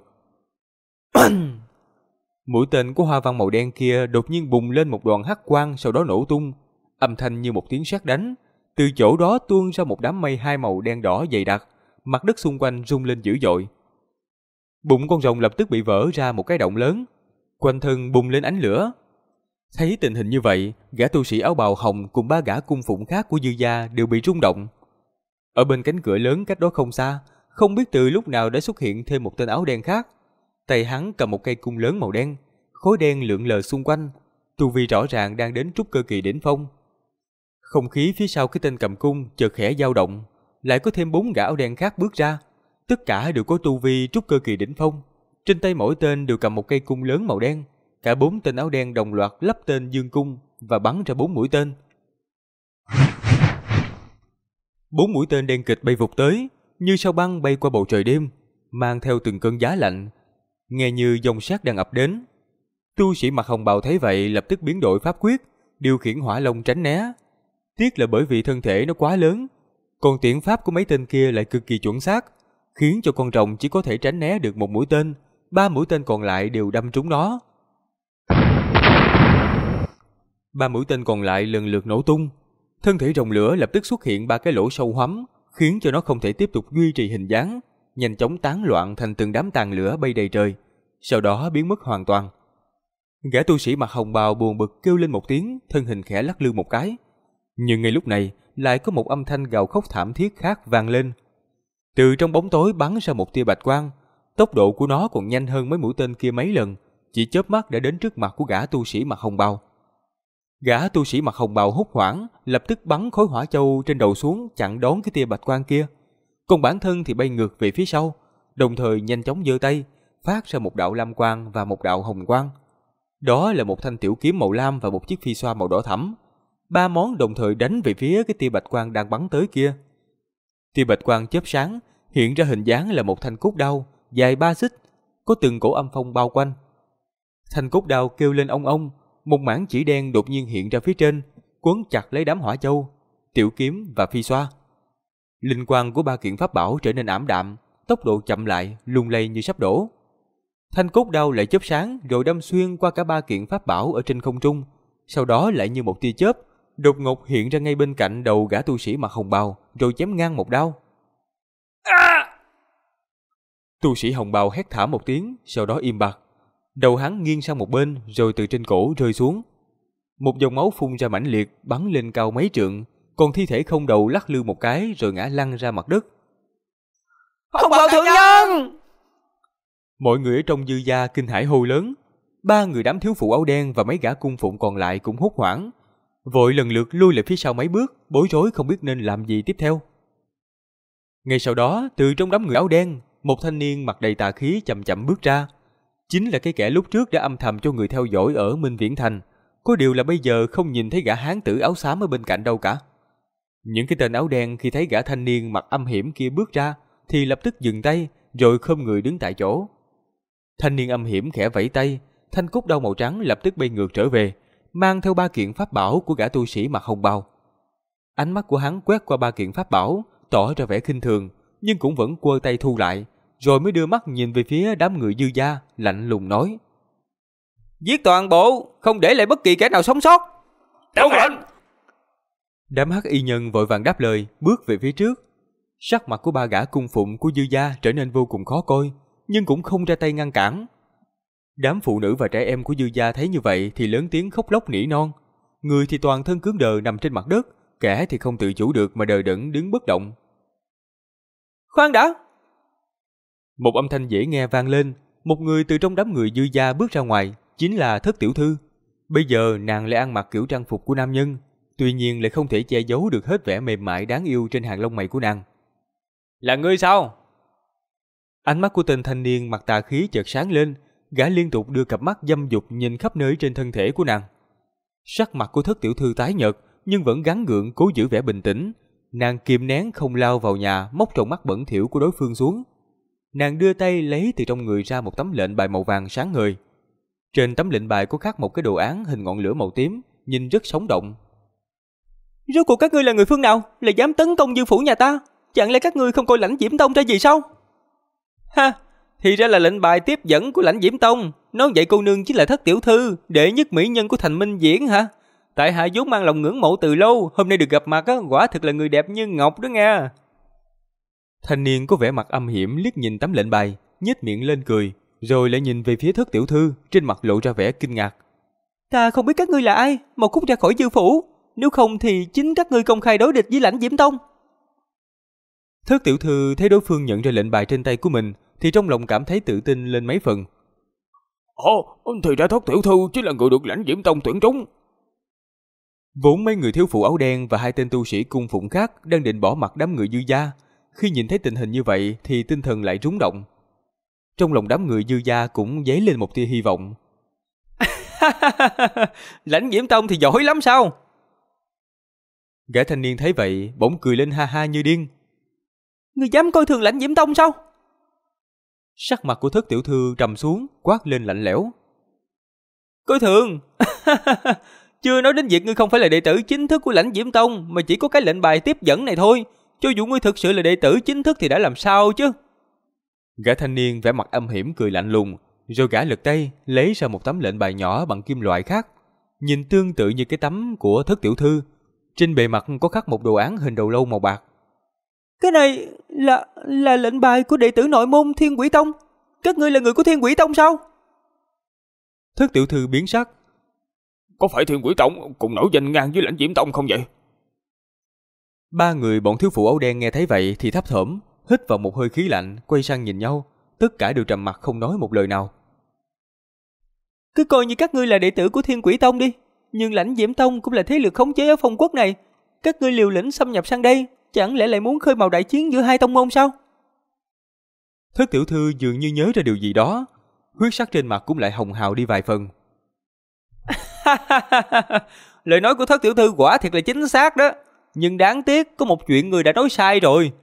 Mũi tên của hoa văn màu đen kia đột nhiên bùng lên một đoàn hắc quang, sau đó nổ tung, âm thanh như một tiếng sét đánh. Từ chỗ đó tuôn ra một đám mây 2 màu đen đỏ dày đặc, mặt đất xung quanh rung lên dữ dội. Bụng con rồng lập tức bị vỡ ra một cái động lớn, quanh thân bùng lên ánh lửa. Thấy tình hình như vậy, gã tu sĩ áo bào hồng cùng 3 gã cung phụng khác của Dư gia đều bị rung động. Ở bên cánh cửa lớn cách đó không xa, không biết từ lúc nào đã xuất hiện thêm một tên áo đen khác. Tay hắn cầm một cây cung lớn màu đen, khối đen lượn lờ xung quanh, tu vi rõ ràng đang đến trúc cơ kỳ đỉnh phong. Không khí phía sau cái tên cầm cung chợt khẽ dao động, lại có thêm 4 gã áo đen khác bước ra, tất cả đều có tu vi trúc cơ kỳ đỉnh phong. Trên tay mỗi tên đều cầm một cây cung lớn màu đen, cả 4 tên áo đen đồng loạt lắp tên dương cung và bắn ra 4 mũi tên. 4 mũi tên đen kịch bay vụt tới, như sao băng bay qua bầu trời đêm, mang theo từng cơn giá lạnh, nghe như dòng sát đang ập đến. Tu sĩ mặc hồng bào thấy vậy lập tức biến đổi pháp quyết, điều khiển hỏa long tránh né. Tiếc là bởi vì thân thể nó quá lớn, còn tiễn pháp của mấy tên kia lại cực kỳ chuẩn xác, khiến cho con rồng chỉ có thể tránh né được 1 mũi tên, 3 mũi tên còn lại đều đâm trúng nó. 3 mũi tên còn lại lần lượt nổ tung, thân thể rồng lửa lập tức xuất hiện 3 cái lỗ sâu hoắm, khiến cho nó không thể tiếp tục duy trì hình dáng, nhanh chóng tán loạn thành từng đám tàn lửa bay đầy trời, sau đó biến mất hoàn toàn. Gã tu sĩ mặc hồng bào buồn bực kêu lên một tiếng, thân hình khẽ lắc lư một cái. Nhưng ngay lúc này, lại có một âm thanh gào khóc thảm thiết khác vang lên. Từ trong bóng tối bắn ra một tia bạch quang, tốc độ của nó còn nhanh hơn mấy mũi tên kia mấy lần, chỉ chớp mắt đã đến trước mặt của gã tu sĩ mặc hồng bào. Gã tu sĩ mặc hồng bào hốt hoảng, lập tức bắn khối hỏa châu trên đầu xuống chặn đón cái tia bạch quang kia. Còn bản thân thì bay ngược về phía sau, đồng thời nhanh chóng giơ tay, phát ra một đạo lam quang và một đạo hồng quang. Đó là một thanh tiểu kiếm màu lam và một chiếc phi xoa màu đỏ thẫm. Ba món đồng thời đánh về phía cái tia bạch quang đang bắn tới kia. Tia bạch quang chớp sáng, hiện ra hình dáng là một thanh cốt đao dài 3 xích, có từng cổ âm phong bao quanh. Thanh cốt đao kêu lên ong ong, một mảng chỉ đen đột nhiên hiện ra phía trên, quấn chặt lấy đám hỏa châu, tiểu kiếm và phi xoa. Linh quang của ba kiện pháp bảo trở nên ảm đạm, tốc độ chậm lại, lung lay như sắp đổ. Thanh cốt đao lại chớp sáng rồi đâm xuyên qua cả ba kiện pháp bảo ở trên không trung, sau đó lại như một tia chớp, đột ngột hiện ra ngay bên cạnh đầu gã tu sĩ mặc hồng bào, rồi chém ngang một đao. Tu sĩ hồng bào hét thảm một tiếng, sau đó im bặt. Đầu hắn nghiêng sang một bên, rồi từ trên cổ rơi xuống. Một dòng máu phun ra mãnh liệt, bắn lên cao mấy trượng, còn thi thể không đầu lắc lư một cái rồi ngã lăn ra mặt đất. Hồng bào thượng nhân! Mọi người ở trong dư gia kinh hãi hô lớn. Ba người đám thiếu phụ áo đen và mấy gã cung phụng còn lại cũng hốt hoảng, vội lần lượt lui lại phía sau mấy bước, bối rối không biết nên làm gì tiếp theo. Ngay sau đó, từ trong đám người áo đen, một thanh niên mặt đầy tà khí chậm chậm bước ra. Chính là cái kẻ lúc trước đã âm thầm cho người theo dõi ở Minh Viễn Thành. Có điều là bây giờ không nhìn thấy gã hán tử áo xám ở bên cạnh đâu cả. Những cái tên áo đen khi thấy gã thanh niên mặt âm hiểm kia bước ra thì lập tức dừng tay, rồi khom người đứng tại chỗ. Thanh niên âm hiểm khẽ vẫy tay, thanh cốt đao màu trắng lập tức bay ngược trở về, mang theo ba kiện pháp bảo của gã tu sĩ mặc hồng bào. Ánh mắt của hắn quét qua ba kiện pháp bảo, tỏ ra vẻ khinh thường, nhưng cũng vẫn quơ tay thu lại, rồi mới đưa mắt nhìn về phía đám người dư gia, lạnh lùng nói: Giết toàn bộ, không để lại bất kỳ kẻ nào sống sót. Đúng lệnh. Đám hắc y nhân vội vàng đáp lời, bước về phía trước. Sắc mặt của ba gã cung phụng của dư gia trở nên vô cùng khó coi, nhưng cũng không ra tay ngăn cản. Đám phụ nữ và trẻ em của dư gia thấy như vậy thì lớn tiếng khóc lóc nỉ non. Người thì toàn thân cứng đờ nằm trên mặt đất, kẻ thì không tự chủ được mà đờ đẫn đứng bất động. Khoan đã! Một âm thanh dễ nghe vang lên, một người từ trong đám người dư gia bước ra ngoài, chính là Thất tiểu thư. Bây giờ nàng lại ăn mặc kiểu trang phục của nam nhân, tuy nhiên lại không thể che giấu được hết vẻ mềm mại đáng yêu trên hàng lông mày của nàng. Là ngươi sao? Ánh mắt của tên thanh niên mặt tà khí chợt sáng lên, gã liên tục đưa cặp mắt dâm dục nhìn khắp nơi trên thân thể của nàng. Sắc mặt của Thất tiểu thư tái nhợt, nhưng vẫn gắng gượng cố giữ vẻ bình tĩnh. Nàng kìm nén không lao vào nhà, móc trong mắt bẩn thỉu của đối phương xuống. Nàng đưa tay lấy từ trong người ra một tấm lệnh bài màu vàng sáng ngời. Trên tấm lệnh bài có khắc một cái đồ án hình ngọn lửa màu tím, nhìn rất sống động. Rốt cuộc các ngươi là người phương nào, lại dám tấn công dư phủ nhà ta? Chẳng lẽ các ngươi không coi Lãnh Diễm Tông ra gì sao? Ha, thì ra là lệnh bài tiếp dẫn của Lãnh Diễm Tông. Nói vậy cô nương chính là Thất tiểu thư, đệ nhất mỹ nhân của thành Minh Viễn hả? Tại hạ vốn mang lòng ngưỡng mộ từ lâu, hôm nay được gặp mặt quả thực là người đẹp như ngọc đó nha. Thanh niên có vẻ mặt âm hiểm liếc nhìn tấm lệnh bài, nhếch miệng lên cười, rồi lại nhìn về phía Thất tiểu thư, trên mặt lộ ra vẻ kinh ngạc. Ta không biết các ngươi là ai, mau cút ra khỏi dư phủ, nếu không thì chính các ngươi công khai đối địch với Lãnh Diễm Tông. Thất tiểu thư thấy đối phương nhận ra lệnh bài trên tay của mình, thì trong lòng cảm thấy tự tin lên mấy phần. Ồ, thì ra Thất tiểu thư chính là người được Lãnh Diễm Tông tuyển trúng. Vốn mấy người thiếu phụ áo đen và hai tên tu sĩ cung phụng khác đang định bỏ mặt đám người dư gia, khi nhìn thấy tình hình như vậy thì tinh thần lại rúng động. Trong lòng đám người dư gia cũng dấy lên một tia hy vọng. Lãnh Diễm Tông thì giỏi lắm sao? Gã thanh niên thấy vậy bỗng cười lên ha ha như điên. Ngươi dám coi thường Lãnh Diễm Tông sao? Sắc mặt của Thất tiểu thư trầm xuống, quát lên lạnh lẽo. Coi thường? Chưa nói đến việc ngươi không phải là đệ tử chính thức của Lãnh Diễm Tông, mà chỉ có cái lệnh bài tiếp dẫn này thôi. Cho dù ngươi thực sự là đệ tử chính thức thì đã làm sao chứ? Gã thanh niên vẻ mặt âm hiểm cười lạnh lùng, rồi gã lật tay lấy ra một tấm lệnh bài nhỏ bằng kim loại khác, nhìn tương tự như cái tấm của Thất tiểu thư. Trên bề mặt có khắc một đồ án hình đầu lâu màu bạc. Cái này là lệnh bài của đệ tử nội môn Thiên Quỷ Tông. Các ngươi là người của Thiên Quỷ Tông sao? Thất tiểu thư biến sắc. Có phải Thiên Quỷ Tông cùng nổi danh ngang với Lãnh Diễm Tông không vậy? Ba người bọn thiếu phụ áo đen nghe thấy vậy thì thấp thỏm, hít vào một hơi khí lạnh, quay sang nhìn nhau, tất cả đều trầm mặc không nói một lời nào. Cứ coi như các ngươi là đệ tử của Thiên Quỷ Tông đi, nhưng Lãnh Diễm Tông cũng là thế lực khống chế ở Phong Quốc này. Các ngươi liều lĩnh xâm nhập sang đây, chẳng lẽ lại muốn khơi mào đại chiến giữa hai tông môn sao? Thất tiểu thư dường như nhớ ra điều gì đó, huyết sắc trên mặt cũng lại hồng hào đi vài phần. Lời nói của Thất tiểu thư quả thiệt là chính xác đó, nhưng đáng tiếc có một chuyện người đã nói sai rồi.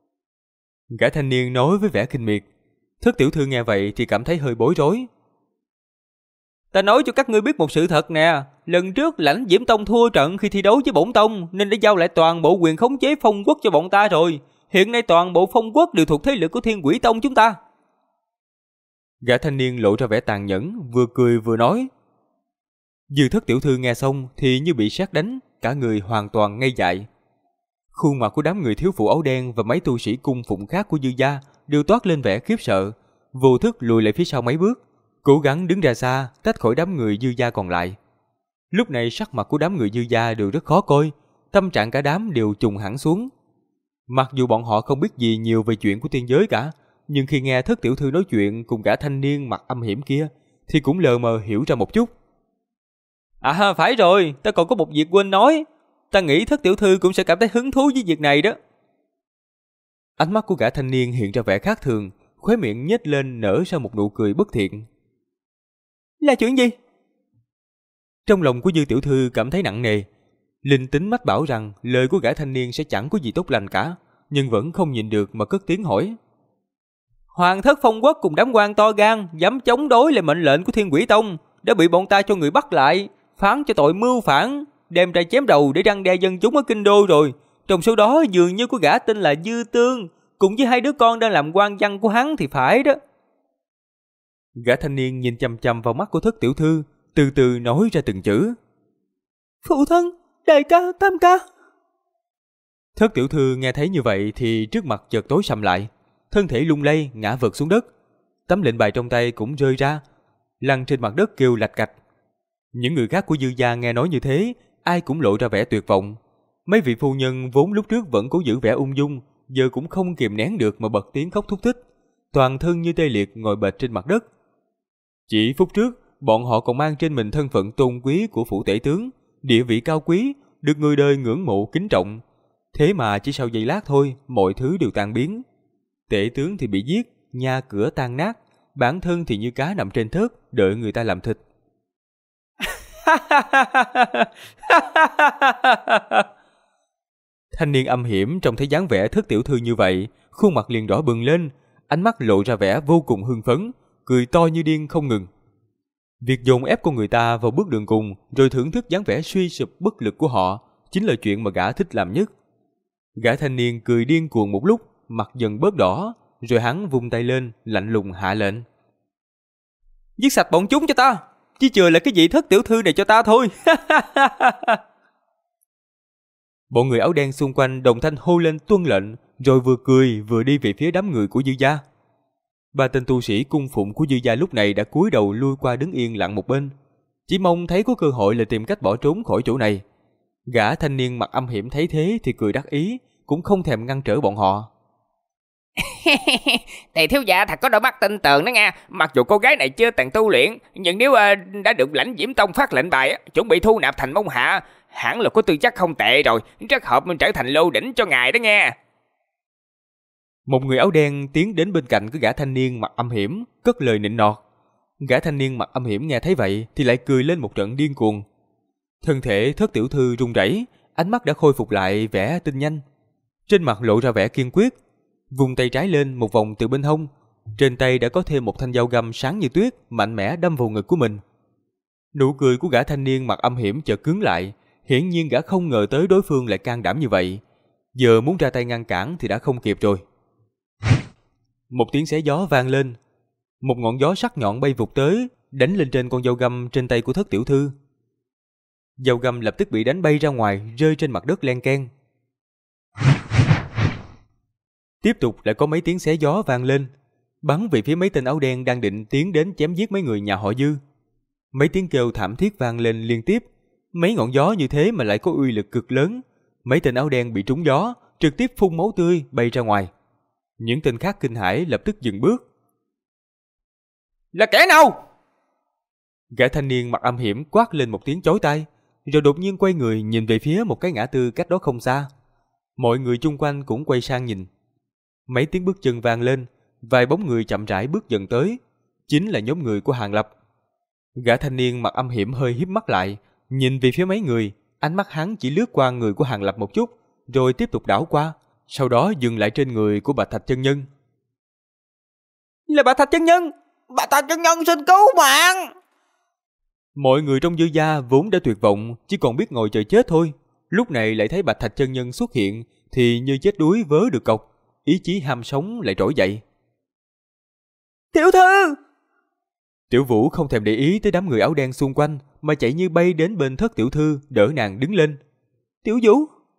Gã thanh niên nói với vẻ khinh miệt. Thất tiểu thư nghe vậy thì cảm thấy hơi bối rối. Ta nói cho các ngươi biết một sự thật nè, lần trước Lãnh Diễm Tông thua trận khi thi đấu với Bổn Tông nên đã giao lại toàn bộ quyền khống chế Phong Quốc cho bọn ta rồi. Hiện nay toàn bộ Phong Quốc đều thuộc thế lực của Thiên Quỷ Tông chúng ta. Gã thanh niên lộ ra vẻ tàn nhẫn, vừa cười vừa nói. Dư Thất tiểu thư nghe xong thì như bị sét đánh, cả người hoàn toàn ngây dại. Khuôn mặt của đám người thiếu phụ áo đen và mấy tu sĩ cung phụng khác của Dư gia đều toát lên vẻ khiếp sợ, vô thức lùi lại phía sau mấy bước, cố gắng đứng ra xa, tách khỏi đám người Dư gia còn lại. Lúc này sắc mặt của đám người Dư gia đều rất khó coi, tâm trạng cả đám đều trùng hẳn xuống. Mặc dù bọn họ không biết gì nhiều về chuyện của tiên giới cả, nhưng khi nghe Thất tiểu thư nói chuyện cùng cả thanh niên mặt âm hiểm kia, thì cũng lờ mờ hiểu ra một chút. À phải rồi, ta còn có một việc quên nói. Ta nghĩ Thất tiểu thư cũng sẽ cảm thấy hứng thú với việc này đó. Ánh mắt của gã thanh niên hiện ra vẻ khác thường, khóe miệng nhếch lên nở ra một nụ cười bất thiện. Là chuyện gì? Trong lòng của Dư tiểu thư cảm thấy nặng nề. Linh tính mách bảo rằng lời của gã thanh niên sẽ chẳng có gì tốt lành cả, nhưng vẫn không nhịn được mà cất tiếng hỏi. Hoàng thất Phong Quốc cùng đám quan to gan dám chống đối lại mệnh lệnh của Thiên Quỷ Tông, đã bị bọn ta cho người bắt lại, phán cho tội mưu phản, đem ra chém đầu để răn đe dân chúng ở kinh đô rồi. Trong số đó dường như có gã tên là Dư Tương, cùng với hai đứa con đang làm quan văn của hắn thì phải đó. Gã thanh niên nhìn chằm chằm vào mắt của Thất tiểu thư, từ từ nói ra từng chữ. Phụ thân, đại ca, tam ca. Thất tiểu thư nghe thấy như vậy thì trước mặt chợt tối sầm lại, thân thể lung lay ngã vật xuống đất. Tấm lệnh bài trong tay cũng rơi ra, lăn trên mặt đất kêu lạch cạch. Những người khác của Dư gia nghe nói như thế, ai cũng lộ ra vẻ tuyệt vọng. Mấy vị phu nhân vốn lúc trước vẫn cố giữ vẻ ung dung, giờ cũng không kìm nén được mà bật tiếng khóc thút thít, toàn thân như tê liệt ngồi bệt trên mặt đất. Chỉ phút trước, bọn họ còn mang trên mình thân phận tôn quý của phủ tể tướng, địa vị cao quý, được người đời ngưỡng mộ kính trọng. Thế mà chỉ sau giây lát thôi, mọi thứ đều tan biến. Tể tướng thì bị giết, nhà cửa tan nát, bản thân thì như cá nằm trên thớt, đợi người ta làm thịt. Thanh niên âm hiểm trông thấy dáng vẻ Thất tiểu thư như vậy, khuôn mặt liền đỏ bừng lên, ánh mắt lộ ra vẻ vô cùng hưng phấn, cười to như điên không ngừng. Việc dồn ép con người ta vào bước đường cùng, rồi thưởng thức dáng vẻ suy sụp bất lực của họ, chính là chuyện mà gã thích làm nhất. Gã thanh niên cười điên cuồng một lúc, mặt dần bớt đỏ, rồi hắn vung tay lên, lạnh lùng hạ lệnh. Giết sạch bọn chúng cho ta, chỉ chừa lại cái vị Thất tiểu thư này cho ta thôi. Bọn người áo đen xung quanh đồng thanh hô lên tuân lệnh, rồi vừa cười vừa đi về phía đám người của Dư gia. Ba tên tu sĩ cung phụng của Dư gia lúc này đã cúi đầu lui qua đứng yên lặng một bên, chỉ mong thấy có cơ hội là tìm cách bỏ trốn khỏi chỗ này. Gã thanh niên mặt âm hiểm thấy thế thì cười đắc ý, cũng không thèm ngăn trở bọn họ. Thầy thiếu gia thật có đôi mắt tinh tường đó nha. Mặc dù cô gái này chưa từng tu luyện, nhưng nếu đã được Lãnh Diễm Tông phát lệnh bài, chuẩn bị thu nạp thành môn hạ, hẳn là có tư chất không tệ rồi, rất hợp mình trở thành lô đỉnh cho ngài đó nha. Một người áo đen tiến đến bên cạnh cái gã thanh niên mặt âm hiểm, cất lời nịnh nọt. Gã thanh niên mặt âm hiểm nghe thấy vậy thì lại cười lên một trận điên cuồng. Thân thể Thất tiểu thư run rẩy, ánh mắt đã khôi phục lại vẻ tinh nhanh, trên mặt lộ ra vẻ kiên quyết, vùng tay trái lên một vòng từ bên hông, trên tay đã có thêm một thanh dao găm sáng như tuyết, mạnh mẽ đâm vào ngực của mình. Nụ cười của gã thanh niên mặt âm hiểm chợt cứng lại, hiển nhiên gã không ngờ tới đối phương lại can đảm như vậy, giờ muốn ra tay ngăn cản thì đã không kịp rồi. Một tiếng xé gió vang lên, một ngọn gió sắc nhọn bay vụt tới, đánh lên trên con dao găm trên tay của Thất tiểu thư. Dao găm lập tức bị đánh bay ra ngoài, rơi trên mặt đất len keng. Tiếp tục lại có mấy tiếng xé gió vang lên, bắn về phía mấy tên áo đen đang định tiến đến chém giết mấy người nhà họ Dư. Mấy tiếng kêu thảm thiết vang lên liên tiếp, mấy ngọn gió như thế mà lại có uy lực cực lớn, Mấy tên áo đen bị trúng gió, trực tiếp phun máu tươi bay ra ngoài. Những tên khác kinh hãi lập tức dừng bước. Là kẻ nào? Gã thanh niên mặt âm hiểm quát lên một tiếng chói tai, rồi đột nhiên quay người nhìn về phía một cái ngã tư cách đó không xa. Mọi người chung quanh cũng quay sang nhìn. Mấy tiếng bước chân vang lên, vài bóng người chậm rãi bước dần tới, chính là nhóm người của Hàng Lập. Gã thanh niên mặt âm hiểm hơi híp mắt lại, nhìn về phía mấy người, ánh mắt hắn chỉ lướt qua người của Hàng Lập một chút, rồi tiếp tục đảo qua, sau đó dừng lại trên người của Bạch Thạch chân nhân. Là Bạch Thạch chân nhân! Bạch Thạch chân nhân xin cứu mạng! Mọi người trong Dư gia vốn đã tuyệt vọng, chỉ còn biết ngồi chờ chết thôi. Lúc này lại thấy Bạch Thạch chân nhân xuất hiện, thì như chết đuối vớ được cọc, ý chí ham sống lại trỗi dậy. Tiểu thư! Tiểu Vũ không thèm để ý tới đám người áo đen xung quanh, mà chạy như bay đến bên Thất tiểu thư đỡ nàng đứng lên. Tiểu Vũ!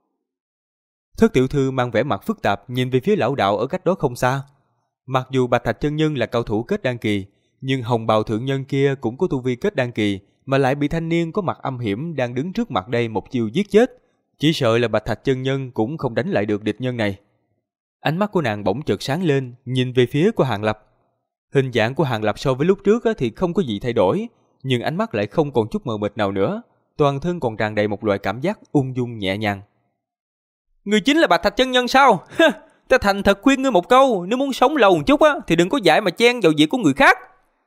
Thất tiểu thư mang vẻ mặt phức tạp nhìn về phía lão đạo ở cách đó không xa. Mặc dù Bạch Thạch chân nhân là cao thủ kết đan kỳ, nhưng hồng bào thượng nhân kia cũng có tu vi kết đan kỳ, mà lại bị thanh niên có mặt âm hiểm đang đứng trước mặt đây một chiêu giết chết. Chỉ sợ là Bạch Thạch chân nhân cũng không đánh lại được địch nhân này. Ánh mắt của nàng bỗng chợt sáng lên, nhìn về phía của Hàng Lập. Hình dạng của Hàng Lập so với lúc trước thì không có gì thay đổi, nhưng ánh mắt lại không còn chút mờ mịt nào nữa, toàn thân còn tràn đầy một loại cảm giác ung dung nhẹ nhàng. Người chính là Bạch Thạch chân nhân sao? Ta thành thật khuyên ngươi một câu, nếu muốn sống lâu một chút thì đừng có dại mà chen vào việc của người khác.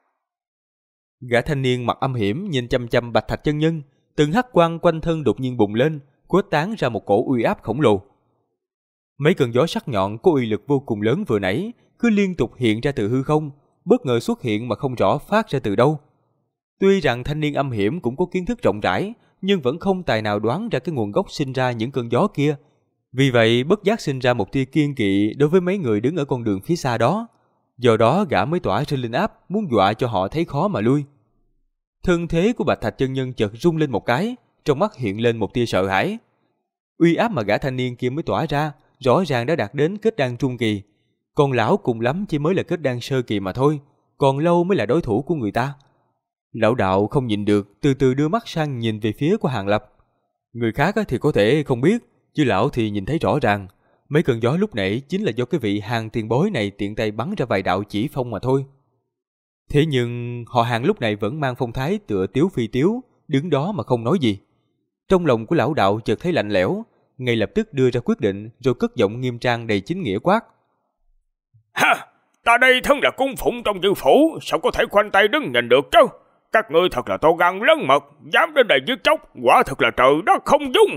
Gã thanh niên mặt âm hiểm nhìn chăm chăm Bạch Thạch chân nhân, từng hắc quang quanh thân đột nhiên bùng lên, khuếch tán ra một cổ uy áp khổng lồ. Mấy cơn gió sắc nhọn có uy lực vô cùng lớn vừa nãy cứ liên tục hiện ra từ hư không, bất ngờ xuất hiện mà không rõ phát ra từ đâu. Tuy rằng thanh niên âm hiểm cũng có kiến thức rộng rãi, nhưng vẫn không tài nào đoán ra cái nguồn gốc sinh ra những cơn gió kia. Vì vậy bất giác sinh ra một tia kiêng kỵ đối với mấy người đứng ở con đường phía xa đó. Do đó gã mới tỏa ra linh áp, muốn dọa cho họ thấy khó mà lui. Thân thế của Bạch Thạch chân nhân chợt rung lên một cái, trong mắt hiện lên một tia sợ hãi. Uy áp mà gã thanh niên kia mới tỏa ra, rõ ràng đã đạt đến kết đan trung kỳ. Còn lão cùng lắm chỉ mới là kết đan sơ kỳ mà thôi, còn lâu mới là đối thủ của người ta. Lão đạo không nhịn được, từ từ đưa mắt sang nhìn về phía của Hàng Lập. Người khác thì có thể không biết, chứ lão thì nhìn thấy rõ ràng. Mấy cơn gió lúc nãy chính là do cái vị Hàng tiền bối này tiện tay bắn ra vài đạo chỉ phong mà thôi. Thế nhưng họ Hàng lúc này vẫn mang phong thái tựa tiếu phi tiếu, đứng đó mà không nói gì. Trong lòng của lão đạo chợt thấy lạnh lẽo, ngay lập tức đưa ra quyết định rồi cất giọng nghiêm trang đầy chính nghĩa quát. Ha! Ta đây thân là cung phụng trong Dư phủ, sao có thể khoanh tay đứng nhìn được chứ? Các ngươi thật là to gan lớn mật, dám đến đây giết chóc, quả thật là trời đất không dung.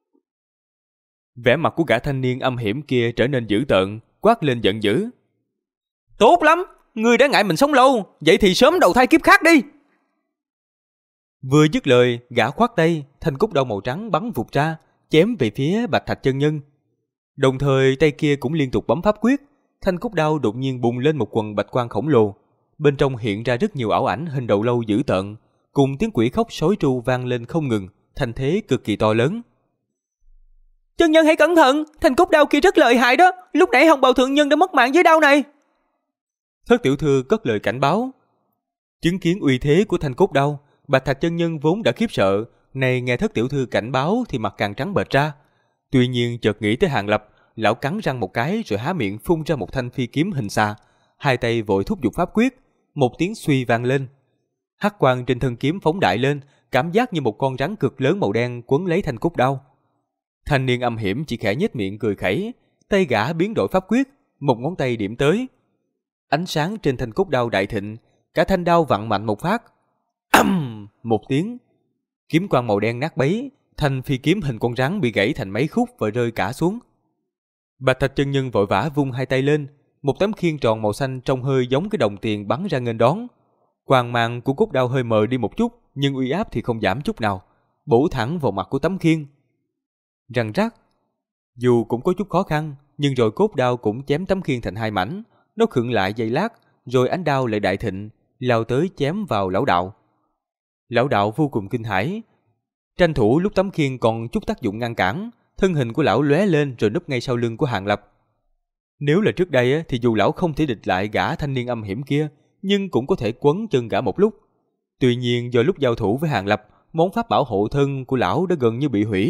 Vẻ mặt của gã thanh niên âm hiểm kia trở nên dữ tợn, quát lên giận dữ. Tốt lắm, ngươi đã ngại mình sống lâu, vậy thì sớm đầu thai kiếp khác đi. Vừa dứt lời, gã khoát tay, thanh cúc đao màu trắng bắn vụt ra, chém về phía Bạch Thạch chân nhân. Đồng thời tay kia cũng liên tục bấm pháp quyết, thanh cúc đao đột nhiên bùng lên một quần bạch quang khổng lồ. Bên trong hiện ra rất nhiều ảo ảnh hình đầu lâu dữ tợn, cùng tiếng quỷ khóc sói tru vang lên không ngừng, thành thế cực kỳ to lớn. Chân nhân hãy cẩn thận, thanh cúc đao kia rất lợi hại đó, lúc nãy hồng bào thượng nhân đã mất mạng với đao này. Thất tiểu thư cất lời cảnh báo. Chứng kiến uy thế của thanh cúc đao, Bạch Thạch chân nhân vốn đã khiếp sợ, này nghe thất tiểu thư cảnh báo thì mặt càng trắng bệch ra. Tuy nhiên chợt nghĩ tới Hàng Lập, lão cắn răng một cái rồi há miệng phun ra một thanh phi kiếm hình xa, hai tay vội thúc giục pháp quyết, một tiếng suy vang lên. Hắc quang trên thân kiếm phóng đại lên, cảm giác như một con rắn cực lớn màu đen quấn lấy thanh cúc đao. Thanh niên âm hiểm chỉ khẽ nhếch miệng cười khẩy, tay gã biến đổi pháp quyết, một ngón tay điểm tới. Ánh sáng trên thanh cúc đao đại thịnh, cả thanh đao vặn mạnh một phát. Một tiếng, kiếm quang màu đen nát bấy, thanh phi kiếm hình con rắn bị gãy thành mấy khúc và rơi cả xuống. Bạch Thạch chân nhân vội vã vung hai tay lên, một tấm khiên tròn màu xanh trông hơi giống cái đồng tiền bắn ra nghênh đón. Quang mang của cúc đao hơi mờ đi một chút, nhưng uy áp thì không giảm chút nào, bổ thẳng vào mặt của tấm khiên. Răng rắc, dù cũng có chút khó khăn, nhưng rồi cốt đao cũng chém tấm khiên thành hai mảnh. Nó khựng lại giây lát, rồi ánh đao lại đại thịnh, lao tới chém vào lão đạo. Lão đạo vô cùng kinh hãi, tranh thủ lúc tấm khiên còn chút tác dụng ngăn cản, thân hình của lão lóe lên rồi núp ngay sau lưng của Hàng Lập. Nếu là trước đây thì dù lão không thể địch lại gã thanh niên âm hiểm kia, nhưng cũng có thể quấn chân gã một lúc. Tuy nhiên do lúc giao thủ với Hàng Lập, món pháp bảo hộ thân của lão đã gần như bị hủy,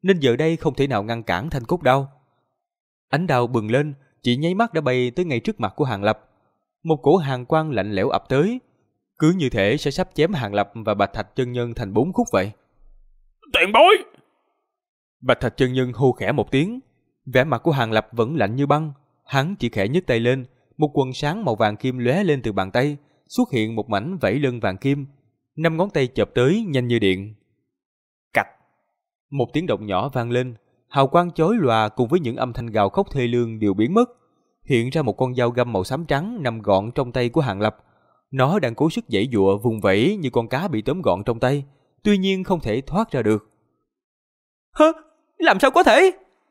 nên giờ đây không thể nào ngăn cản thanh cốt đao. Ánh đao bừng lên, chỉ nháy mắt đã bay tới ngay trước mặt của Hàng Lập. Một cổ hàn quang lạnh lẽo ập tới, cứ như thể sẽ sắp chém Hàng Lập và Bạch Thạch chân nhân thành 4 khúc vậy. Tiền bối! Bạch Thạch chân nhân hô khẽ một tiếng, vẻ mặt của Hàng Lập vẫn lạnh như băng. Hắn chỉ khẽ nhấc tay lên, một quần sáng màu vàng kim lóe lên từ bàn tay, xuất hiện một mảnh vảy lân vàng kim, 5 ngón tay chộp tới nhanh như điện. Cạch! Một tiếng động nhỏ vang lên, hào quang chói lòa cùng với những âm thanh gào khóc thê lương đều biến mất. Hiện ra một con dao găm màu xám trắng nằm gọn trong tay của Hàng Lập. Nó đang cố sức giãy giụa vùng vẫy như con cá bị tóm gọn trong tay, tuy nhiên không thể thoát ra được. Hả? Làm sao có thể?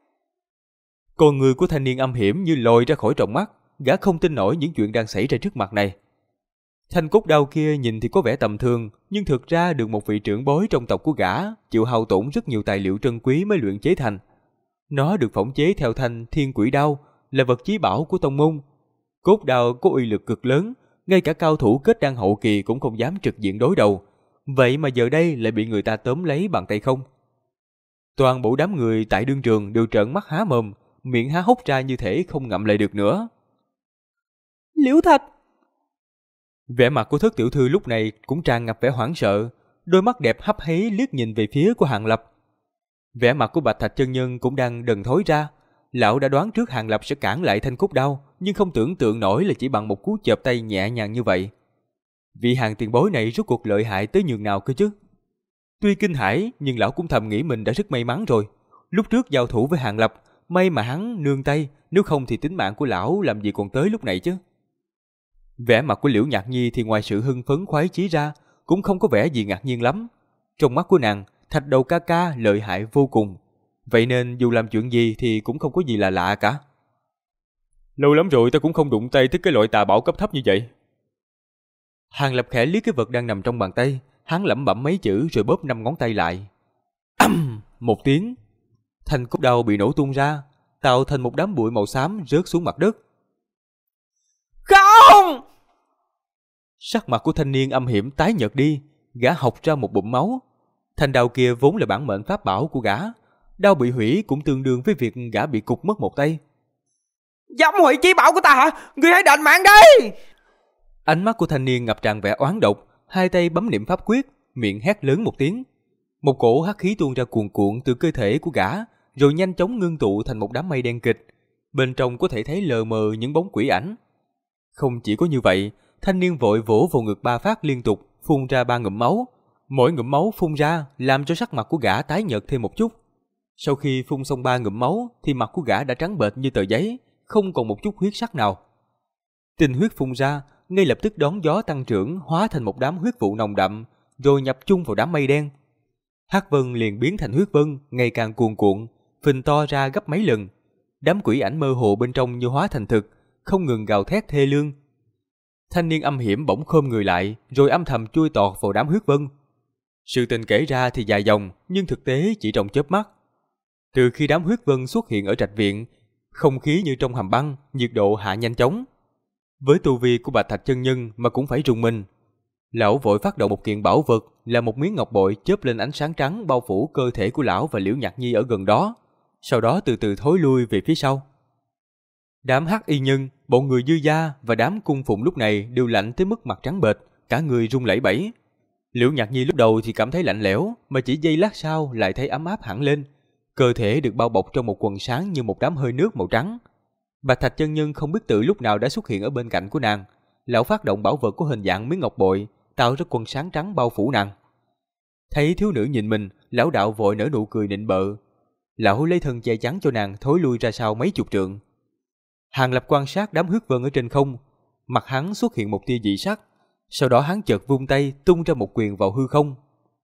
Con người của thanh niên âm hiểm như lồi ra khỏi tròng mắt, gã không tin nổi những chuyện đang xảy ra trước mặt này. Thanh cốt đao kia nhìn thì có vẻ tầm thường, nhưng thực ra được một vị trưởng bối trong tộc của gã chịu hao tổn rất nhiều tài liệu trân quý mới luyện chế thành. Nó được phỏng chế theo thanh thiên quỷ đao, là vật chí bảo của tông môn. Cốt đao có uy lực cực lớn, ngay cả cao thủ kết đan hậu kỳ cũng không dám trực diện đối đầu. Vậy mà giờ đây lại bị người ta tóm lấy bằng tay không. Toàn bộ đám người tại đương trường đều trợn mắt há mồm, miệng há hốc ra như thể không ngậm lại được nữa. Liễu Thạch! Vẻ mặt của Thất tiểu thư lúc này cũng tràn ngập vẻ hoảng sợ, đôi mắt đẹp hấp háy liếc nhìn về phía của Hàng Lập. Vẻ mặt của Bạch Thạch chân nhân cũng đang đần thối ra. Lão đã đoán trước Hàng Lập sẽ cản lại thanh cốt đao, nhưng không tưởng tượng nổi là chỉ bằng một cú chộp tay nhẹ nhàng như vậy. Vị Hàng tiền bối này rốt cuộc lợi hại tới nhường nào cơ chứ? Tuy kinh hãi, nhưng lão cũng thầm nghĩ mình đã rất may mắn rồi. Lúc trước giao thủ với Hàng Lập, may mà hắn nương tay, nếu không thì tính mạng của lão làm gì còn tới lúc này chứ. Vẻ mặt của Liễu Nhạc Nhi thì ngoài sự hưng phấn khoái chí ra, cũng không có vẻ gì ngạc nhiên lắm. Trong mắt của nàng, Thạch Đầu ca ca lợi hại vô cùng. Vậy nên dù làm chuyện gì thì cũng không có gì là lạ cả. Lâu lắm rồi ta cũng không đụng tay tới cái loại tà bảo cấp thấp như vậy. Hàng Lập khẽ liếc cái vật đang nằm trong bàn tay, hắn lẩm bẩm mấy chữ rồi bóp 5 ngón tay lại. Một tiếng, thanh cốt đao bị nổ tung ra, tạo thành một đám bụi màu xám rớt xuống mặt đất. Không! Sắc mặt của thanh niên âm hiểm tái nhợt đi, gã hộc ra một bụng máu. Thanh đao kia vốn là bản mệnh pháp bảo của gã, đao bị hủy cũng tương đương với việc gã bị cụt mất một tay. Dám hủy chí bảo của ta hả? Ngươi hãy đền mạng đi! Ánh mắt của thanh niên ngập tràn vẻ oán độc, hai tay bấm niệm pháp quyết, miệng hét lớn một tiếng. Một cổ hắc khí tuôn ra cuồn cuộn từ cơ thể của gã, rồi nhanh chóng ngưng tụ thành một đám mây đen kịch. Bên trong có thể thấy lờ mờ những bóng quỷ ảnh. Không chỉ có như vậy, thanh niên vội vỗ vào ngực 3 phát liên tục, phun ra 3 ngụm máu. Mỗi ngụm máu phun ra làm cho sắc mặt của gã tái nhợt thêm một chút. Sau khi phun xong 3 ngụm máu thì mặt của gã đã trắng bệch như tờ giấy, không còn một chút huyết sắc nào. Tinh huyết phun ra, ngay lập tức đón gió tăng trưởng, hóa thành một đám huyết vụ nồng đậm, rồi nhập chung vào đám mây đen. Hắc vân liền biến thành huyết vân, ngày càng cuồn cuộn, phình to ra gấp mấy lần. Đám quỷ ảnh mơ hồ bên trong như hóa thành thực, không ngừng gào thét thê lương. Thanh niên âm hiểm bỗng khom người lại, rồi âm thầm chui tọt vào đám huyết vân. Sự tình kể ra thì dài dòng, nhưng thực tế chỉ trong chớp mắt. Từ khi đám huyết vân xuất hiện ở trạch viện, không khí như trong hầm băng, nhiệt độ hạ nhanh chóng. Với tu vi của Bạch Thạch chân nhân mà cũng phải rùng mình. Lão vội phát động một kiện bảo vật, là một miếng ngọc bội chớp lên ánh sáng trắng bao phủ cơ thể của lão và Liễu Nhạc Nhi ở gần đó, sau đó từ từ thối lui về phía sau. Đám hắc y nhân, bọn người dư gia và đám cung phụng lúc này đều lạnh tới mức mặt trắng bệch, cả người run lẩy bẩy. Liễu Nhạc Nhi lúc đầu thì cảm thấy lạnh lẽo, mà chỉ giây lát sau lại thấy ấm áp hẳn lên. Cơ thể được bao bọc trong một quần sáng như một đám hơi nước màu trắng. Bạch Thạch chân nhân không biết tự lúc nào đã xuất hiện ở bên cạnh của nàng. Lão phát động bảo vật của hình dạng miếng ngọc bội, tạo ra quần sáng trắng bao phủ nàng. Thấy thiếu nữ nhìn mình, lão đạo vội nở nụ cười nịnh bợ. Lão lấy thân che chắn cho nàng thối lui ra sau mấy chục trượng. Hàng Lập quan sát đám huyết vân ở trên không, mặt hắn xuất hiện một tia dị sắc, sau đó hắn chợt vung tay tung ra một quyền vào hư không.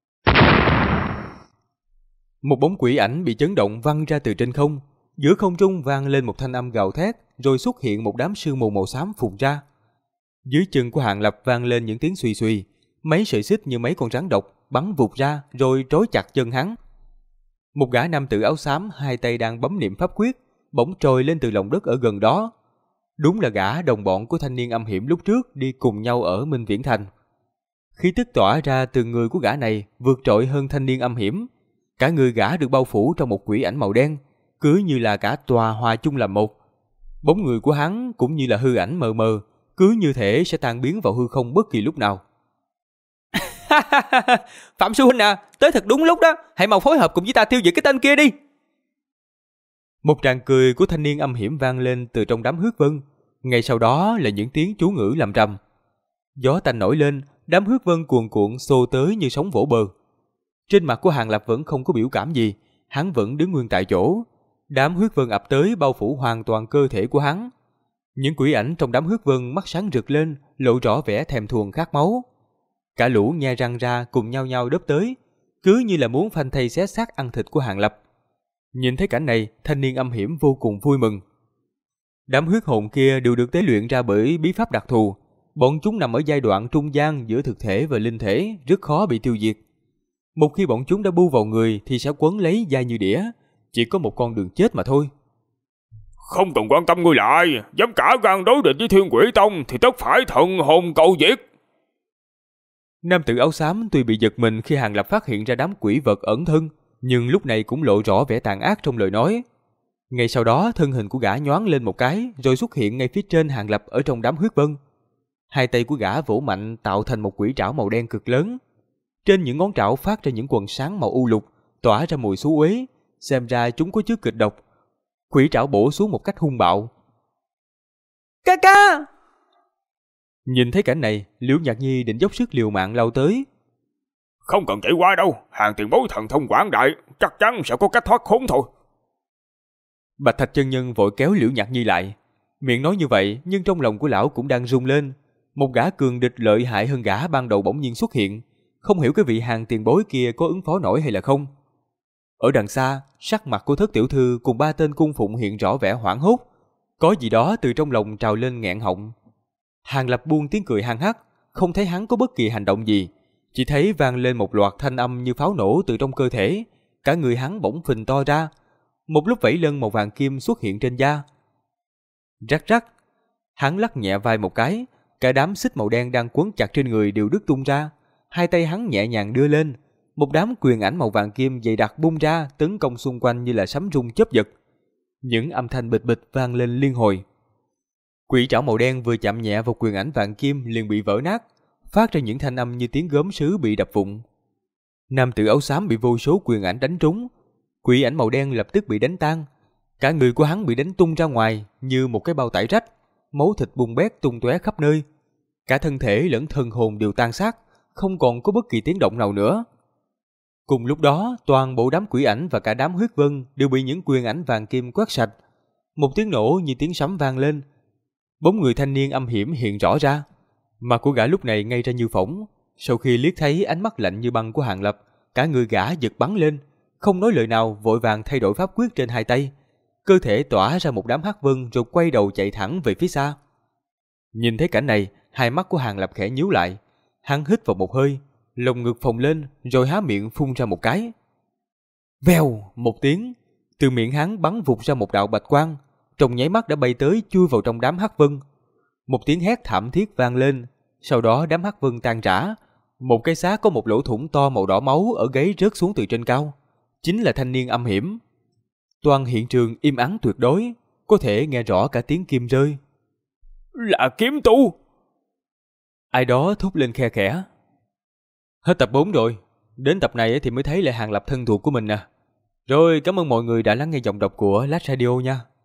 Một bóng quỷ ảnh bị chấn động văng ra từ trên không, giữa không trung vang lên một thanh âm gào thét, rồi xuất hiện một đám sương mù màu xám phun ra. Dưới chân của Hàng Lập vang lên những tiếng suy suy, mấy sợi xích như mấy con rắn độc bắn vụt ra rồi trói chặt chân hắn. Một gã nam tử áo xám hai tay đang bấm niệm pháp quyết, bỗng trồi lên từ lòng đất ở gần đó. Đúng là gã đồng bọn của thanh niên âm hiểm lúc trước đi cùng nhau ở Minh Viễn Thành. Khí tức tỏa ra từ người của gã này vượt trội hơn thanh niên âm hiểm. Cả người gã được bao phủ trong một quỷ ảnh màu đen, cứ như là cả tòa hòa chung làm một. Bóng người của hắn cũng như là hư ảnh mờ mờ, cứ như thể sẽ tan biến vào hư không bất kỳ lúc nào. Phạm sư huynh à, tới thật đúng lúc đó, hãy mau phối hợp cùng với ta tiêu diệt cái tên kia đi. Một tràng cười của thanh niên âm hiểm vang lên từ trong đám huyết vân, ngay sau đó là những tiếng chú ngữ lầm rầm. Gió tanh nổi lên, đám huyết vân cuồn cuộn xô tới như sóng vỗ bờ. Trên mặt của Hàng Lập vẫn không có biểu cảm gì, hắn vẫn đứng nguyên tại chỗ. Đám huyết vân ập tới bao phủ hoàn toàn cơ thể của hắn. Những quỷ ảnh trong đám huyết vân mắt sáng rực lên, lộ rõ vẻ thèm thuồng khát máu. Cả lũ nhe răng ra cùng nhau nhau đớp tới, cứ như là muốn phanh thây xé xác ăn thịt của Hàng Lập. Nhìn thấy cảnh này, thanh niên âm hiểm vô cùng vui mừng. Đám huyết hồn kia đều được tế luyện ra bởi bí pháp đặc thù. Bọn chúng nằm ở giai đoạn trung gian giữa thực thể và linh thể, rất khó bị tiêu diệt. Một khi bọn chúng đã bu vào người thì sẽ quấn lấy dai như đĩa, chỉ có một con đường chết mà thôi. Không cần quan tâm ngươi lại, dám cả gan đối địch với Thiên Quỷ Tông thì tất phải thần hồn cầu diệt. Nam tử áo xám tuy bị giật mình khi Hàng Lập phát hiện ra đám quỷ vật ẩn thân, nhưng lúc này cũng lộ rõ vẻ tàn ác trong lời nói. Ngay sau đó thân hình của gã nhoáng lên một cái rồi xuất hiện ngay phía trên Hàng Lập ở trong đám huyết vân. Hai tay của gã vỗ mạnh tạo thành một quỷ trảo màu đen cực lớn. Trên những ngón trảo phát ra những quầng sáng màu u lục, tỏa ra mùi xú uế, xem ra chúng có chứa kịch độc. Quỷ trảo bổ xuống một cách hung bạo. Ca ca! Nhìn thấy cảnh này, Liễu Nhạc Nhi định dốc sức liều mạng lao tới. Không cần chạy qua đâu, hàng tiền bối thần thông quảng đại, chắc chắn sẽ có cách thoát khốn thôi. Bạch Thạch chân nhân vội kéo Liễu Nhạc Nhi lại. Miệng nói như vậy, nhưng trong lòng của lão cũng đang rung lên. Một gã cường địch lợi hại hơn gã ban đầu bỗng nhiên xuất hiện, không hiểu cái vị hàng tiền bối kia có ứng phó nổi hay là không. Ở đằng xa, sắc mặt của Thất tiểu thư cùng ba tên cung phụng hiện rõ vẻ hoảng hốt, có gì đó từ trong lòng trào lên nghẹn họng. Hàng Lập buông tiếng cười hăng hắc, không thấy hắn có bất kỳ hành động gì, chỉ thấy vang lên một loạt thanh âm như pháo nổ từ trong cơ thể, cả người hắn bỗng phình to ra, một lúc vẫy lân màu vàng kim xuất hiện trên da. Rắc rắc, hắn lắc nhẹ vai một cái, cả đám xích màu đen đang quấn chặt trên người đều đứt tung ra, hai tay hắn nhẹ nhàng đưa lên, một đám quyền ảnh màu vàng kim dày đặc bung ra tấn công xung quanh như là sấm rung chớp giật. Những âm thanh bịch bịch vang lên liên hồi. Quỷ trảo màu đen vừa chạm nhẹ vào quyền ảnh vàng kim liền bị vỡ nát, phát ra những thanh âm như tiếng gốm sứ bị đập vụn. Nam tử áo xám bị vô số quyền ảnh đánh trúng, quỷ ảnh màu đen lập tức bị đánh tan, cả người của hắn bị đánh tung ra ngoài như một cái bao tải rách, máu thịt bung bét tung tóe khắp nơi, cả thân thể lẫn thần hồn đều tan xác, không còn có bất kỳ tiếng động nào nữa. Cùng lúc đó, toàn bộ đám quỷ ảnh và cả đám huyết vân đều bị những quyền ảnh vàng kim quét sạch. Một tiếng nổ như tiếng sấm vang lên. Bóng người thanh niên âm hiểm hiện rõ ra. Mặt của gã lúc này ngay ra như phỏng. Sau khi liếc thấy ánh mắt lạnh như băng của Hàng Lập, cả người gã giật bắn lên, không nói lời nào vội vàng thay đổi pháp quyết trên hai tay. Cơ thể tỏa ra một đám hắc vân rồi quay đầu chạy thẳng về phía xa. Nhìn thấy cảnh này, hai mắt của Hàng Lập khẽ nhíu lại. Hắn hít vào một hơi, lồng ngực phồng lên rồi há miệng phun ra một cái. Vèo một tiếng, từ miệng hắn bắn vụt ra một đạo bạch quang, trong nháy mắt đã bay tới chui vào trong đám hắc vân. Một tiếng hét thảm thiết vang lên, sau đó đám hắc vân tan rã, một cái xác có một lỗ thủng to màu đỏ máu ở gáy rớt xuống từ trên cao, chính là thanh niên âm hiểm. Toàn hiện trường im ắng tuyệt đối, có thể nghe rõ cả tiếng kim rơi. Là kiếm tu! Ai đó thốt lên khe khẽ. Hết tập 4 rồi, đến tập này thì mới thấy lại Hàng Lập thân thuộc của mình nè. Rồi cảm ơn mọi người đã lắng nghe giọng đọc của Lát Radio nha.